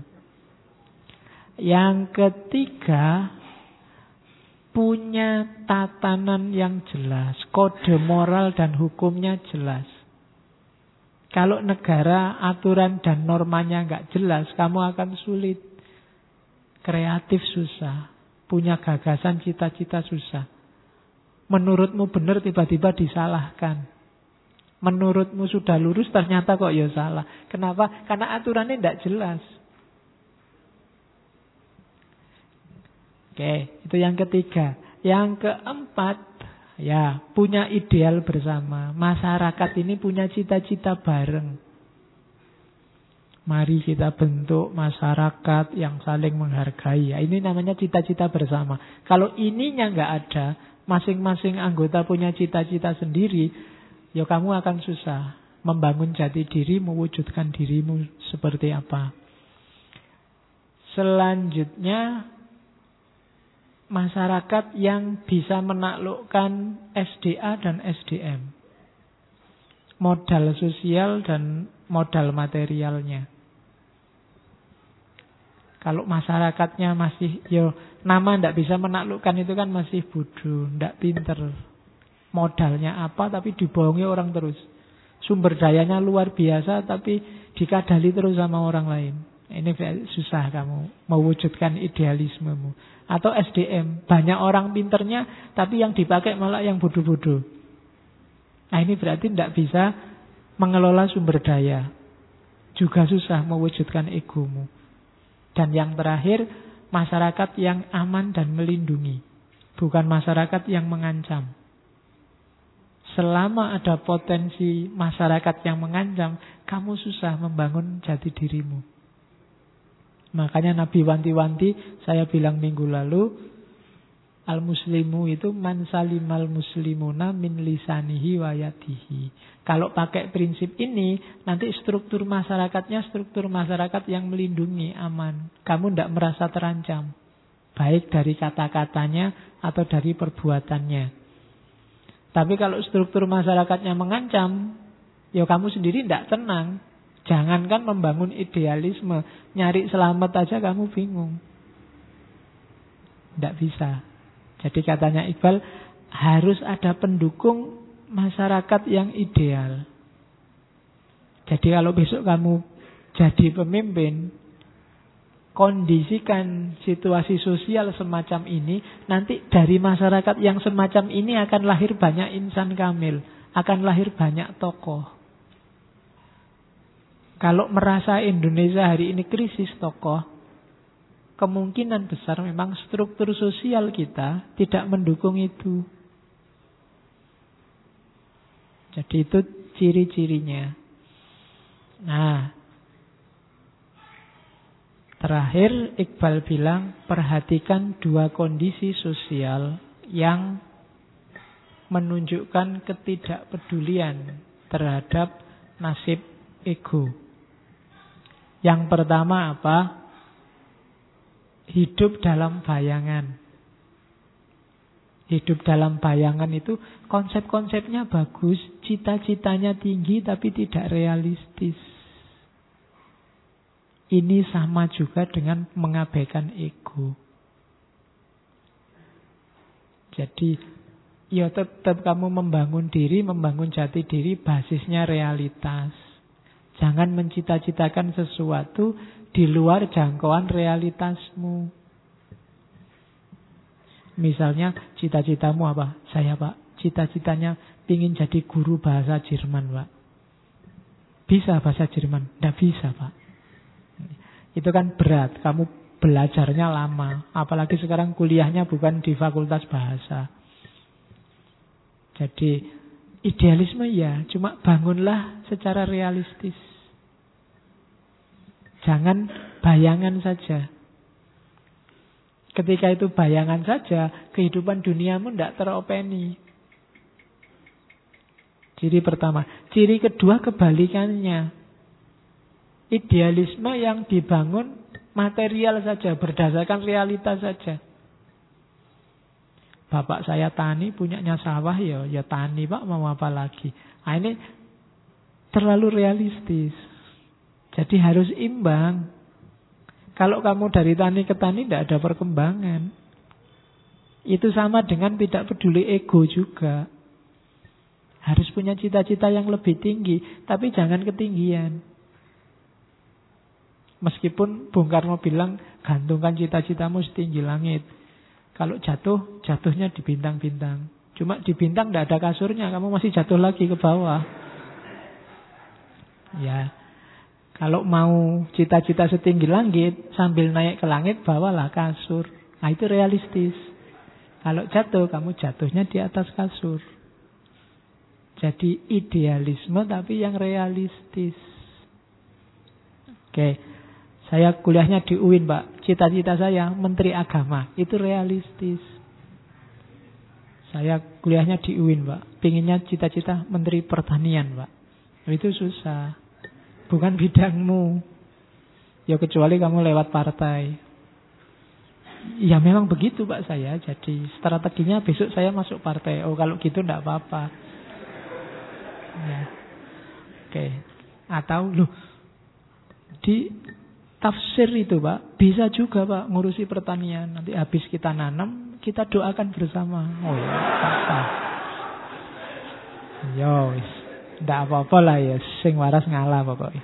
Speaker 1: Yang ketiga, punya tatanan yang jelas, kode moral dan hukumnya jelas. Kalau negara, aturan dan normanya nggak jelas, kamu akan sulit. Kreatif susah, punya gagasan, cita-cita susah. Menurutmu benar, tiba-tiba disalahkan. Menurutmu sudah lurus, ternyata kok ya salah. Kenapa? Karena aturannya tidak jelas. Oke, itu yang ketiga. Yang keempat, ya, punya ideal bersama. Masyarakat ini punya cita-cita bareng. Mari kita bentuk masyarakat yang saling menghargai. Ya, ini namanya cita-cita bersama. Kalau ininya nggak ada, masing-masing anggota punya cita-cita sendiri, ya kamu akan susah membangun jati diri, mewujudkan dirimu seperti apa. Selanjutnya, masyarakat yang bisa menaklukkan S D A dan S D M. Modal sosial dan modal materialnya. Kalau masyarakatnya masih, yo nama ndak bisa menaklukkan itu kan masih bodoh, ndak pinter. Modalnya apa tapi dibohongi orang terus. Sumber dayanya luar biasa tapi dikadali terus sama orang lain. Ini susah kamu mewujudkan idealismemu. Atau S D M, banyak orang pinternya tapi yang dipakai malah yang bodoh-bodoh. Nah ini berarti tidak bisa mengelola sumber daya. Juga susah mewujudkan egomu. Dan yang terakhir, masyarakat yang aman dan melindungi. Bukan masyarakat yang mengancam. Selama ada potensi masyarakat yang mengancam, kamu susah membangun jati dirimu. Makanya Nabi wanti-wanti, saya bilang minggu lalu, al-muslimu itu man salimal muslimuna min lisanihi wa yadihi. Kalau pakai prinsip ini, nanti struktur masyarakatnya struktur masyarakat yang melindungi, aman. Kamu tidak merasa terancam, baik dari kata-katanya atau dari perbuatannya. Tapi kalau struktur masyarakatnya mengancam, ya kamu sendiri tidak tenang. Jangankan membangun idealisme, nyari selamat aja kamu bingung. Tidak bisa. Jadi katanya Iqbal, harus ada pendukung masyarakat yang ideal. Jadi kalau besok kamu jadi pemimpin, kondisikan situasi sosial semacam ini, nanti dari masyarakat yang semacam ini akan lahir banyak insan kamil, akan lahir banyak tokoh. Kalau merasa Indonesia hari ini krisis tokoh, kemungkinan besar memang struktur sosial kita tidak mendukung itu. Jadi itu ciri-cirinya. Nah, terakhir Iqbal bilang, perhatikan dua kondisi sosial yang menunjukkan ketidakpedulian terhadap nasib ego. Yang pertama apa? Hidup dalam bayangan. Hidup dalam bayangan itu konsep-konsepnya bagus, cita-citanya tinggi tapi tidak realistis. Ini sama juga dengan mengabaikan ego. Jadi, ya tetap kamu membangun diri, membangun jati diri, basisnya realitas. Jangan mencita-citakan sesuatu di luar jangkauan realitasmu. Misalnya cita-citamu apa? Saya Pak, cita-citanya ingin jadi guru bahasa Jerman Pak. Bisa bahasa Jerman? Tidak bisa Pak. Itu kan berat, kamu belajarnya lama. Apalagi sekarang kuliahnya bukan di fakultas bahasa. Jadi idealisme ya, cuma bangunlah secara realistis. Jangan bayangan saja. Ketika itu bayangan saja, kehidupan duniamu tidak teropeni. Ciri pertama. Ciri kedua kebalikannya. Idealisme yang dibangun material saja, berdasarkan realitas saja. Bapak saya tani, punyanya sawah, ya, ya tani Pak, mau apa lagi. Nah, ini terlalu realistis. Jadi harus imbang. Kalau kamu dari tani ke tani tidak ada perkembangan. Itu sama dengan tidak peduli ego juga. Harus punya cita-cita yang lebih tinggi, tapi jangan ketinggian. Meskipun Bung Karno bilang gantungkan cita-citamu setinggi langit. Kalau jatuh, jatuhnya di bintang-bintang. Cuma di bintang tidak ada kasurnya, kamu masih jatuh lagi ke bawah. Ya. Kalau mau cita-cita setinggi langit, sambil naik ke langit, bawalah kasur. Nah, itu realistis. Kalau jatuh, kamu jatuhnya di atas kasur. Jadi idealisme tapi yang realistis. Oke, saya kuliahnya di U I N Pak. Cita-cita saya Menteri Agama. Itu realistis. Saya kuliahnya di U I N Pak. Pinginnya cita-cita Menteri Pertanian Pak. Itu susah. Bukan bidangmu. Ya kecuali kamu lewat partai. Ya memang begitu Pak saya. Jadi strateginya besok saya masuk partai. Oh kalau gitu enggak apa-apa. Ya. Oke. Atau loh, di tafsir itu Pak, bisa juga Pak ngurusi pertanian. Nanti habis kita nanam, kita doakan bersama. Oh ya, apa? Ya wis. Ndak apa-apa lah ya, sing waras ngalah pokoknya.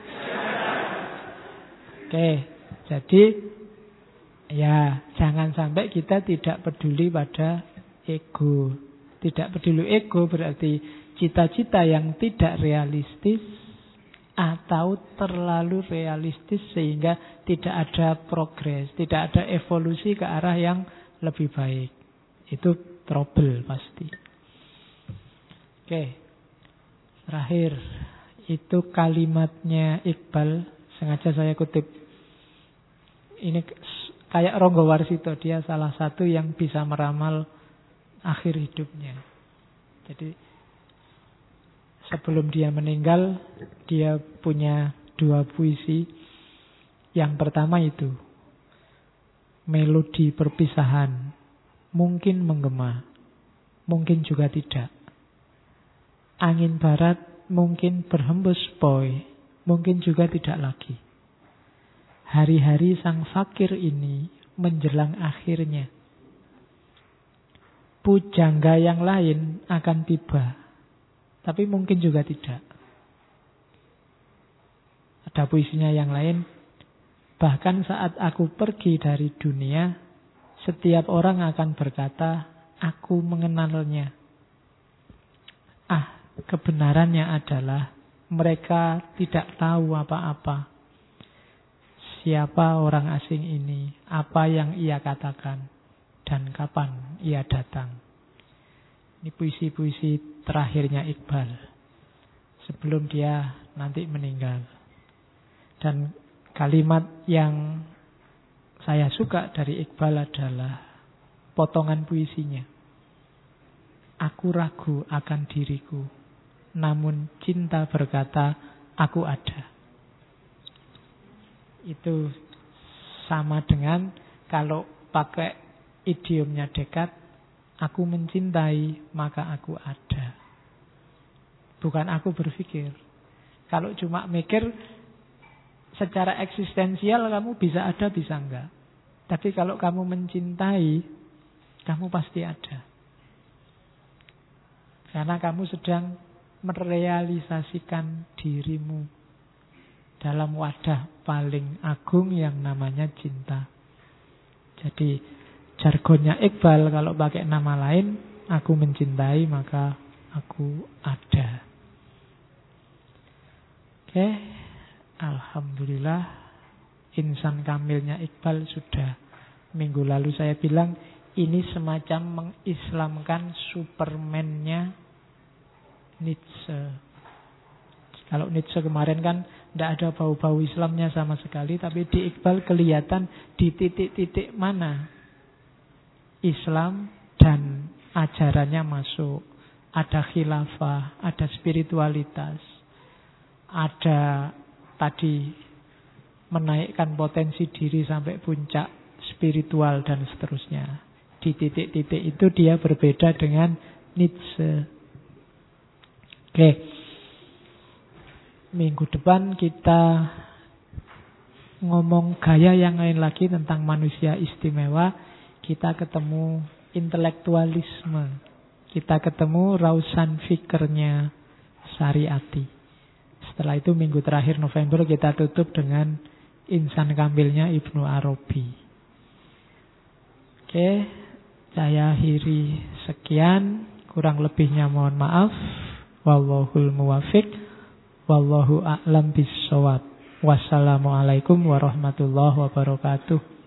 Speaker 1: Oke, jadi ya jangan sampai kita tidak peduli pada ego. Tidak peduli ego berarti cita-cita yang tidak realistis atau terlalu realistis sehingga tidak ada progres, tidak ada evolusi ke arah yang lebih baik. Itu trouble pasti. Oke. Terakhir, itu kalimatnya Iqbal, sengaja saya kutip. Ini kayak Ronggo Warsito, dia salah satu yang bisa meramal akhir hidupnya. Jadi sebelum dia meninggal, dia punya dua puisi. Yang pertama itu, melodi perpisahan, mungkin menggema, mungkin juga tidak. Angin barat mungkin berhembus poi, mungkin juga tidak lagi. Hari-hari sang fakir ini menjelang akhirnya. Pujangga yang lain akan tiba, tapi mungkin juga tidak. Ada puisinya yang lain. Bahkan saat aku pergi dari dunia, setiap orang akan berkata, aku mengenalnya. Ah, kebenarannya adalah mereka tidak tahu apa-apa. Siapa orang asing ini, apa yang ia katakan, dan kapan ia datang. Ini puisi-puisi terakhirnya Iqbal sebelum dia nanti meninggal. Dan kalimat yang saya suka dari Iqbal adalah potongan puisinya. Aku ragu akan diriku, namun cinta berkata, aku ada. Itu sama dengan kalau pakai idiomnya Descartes, aku mencintai, maka aku ada. Bukan aku berpikir. Kalau cuma mikir, secara eksistensial kamu bisa ada, bisa enggak. Tapi kalau kamu mencintai, kamu pasti ada. Karena kamu sedang merealisasikan dirimu dalam wadah paling agung yang namanya cinta. Jadi jargonnya Iqbal, kalau pakai nama lain, aku mencintai maka aku ada. Oke, alhamdulillah insan kamilnya Iqbal sudah. Minggu lalu saya bilang ini semacam mengislamkan Superman-nya Nietzsche. Kalau Nietzsche kemarin kan tidak ada bau-bau Islamnya sama sekali, tapi di Iqbal kelihatan di titik-titik mana Islam dan ajarannya masuk. Ada khilafah, ada spiritualitas, ada tadi menaikkan potensi diri sampai puncak spiritual dan seterusnya. Di titik-titik itu dia berbeda dengan Nietzsche. Oke. Minggu depan kita ngomong gaya yang lain lagi tentang manusia istimewa. Kita ketemu intelektualisme. Kita ketemu rausan fikirnya Syariati. Setelah itu minggu terakhir November kita tutup dengan insan kamilnya Ibnu Arabi. Oke, saya akhiri sekian. Kurang lebihnya mohon maaf. Wallahul muwafiq. Wallahu a'lam bissawab. Wassalamualaikum warahmatullahi wabarakatuh.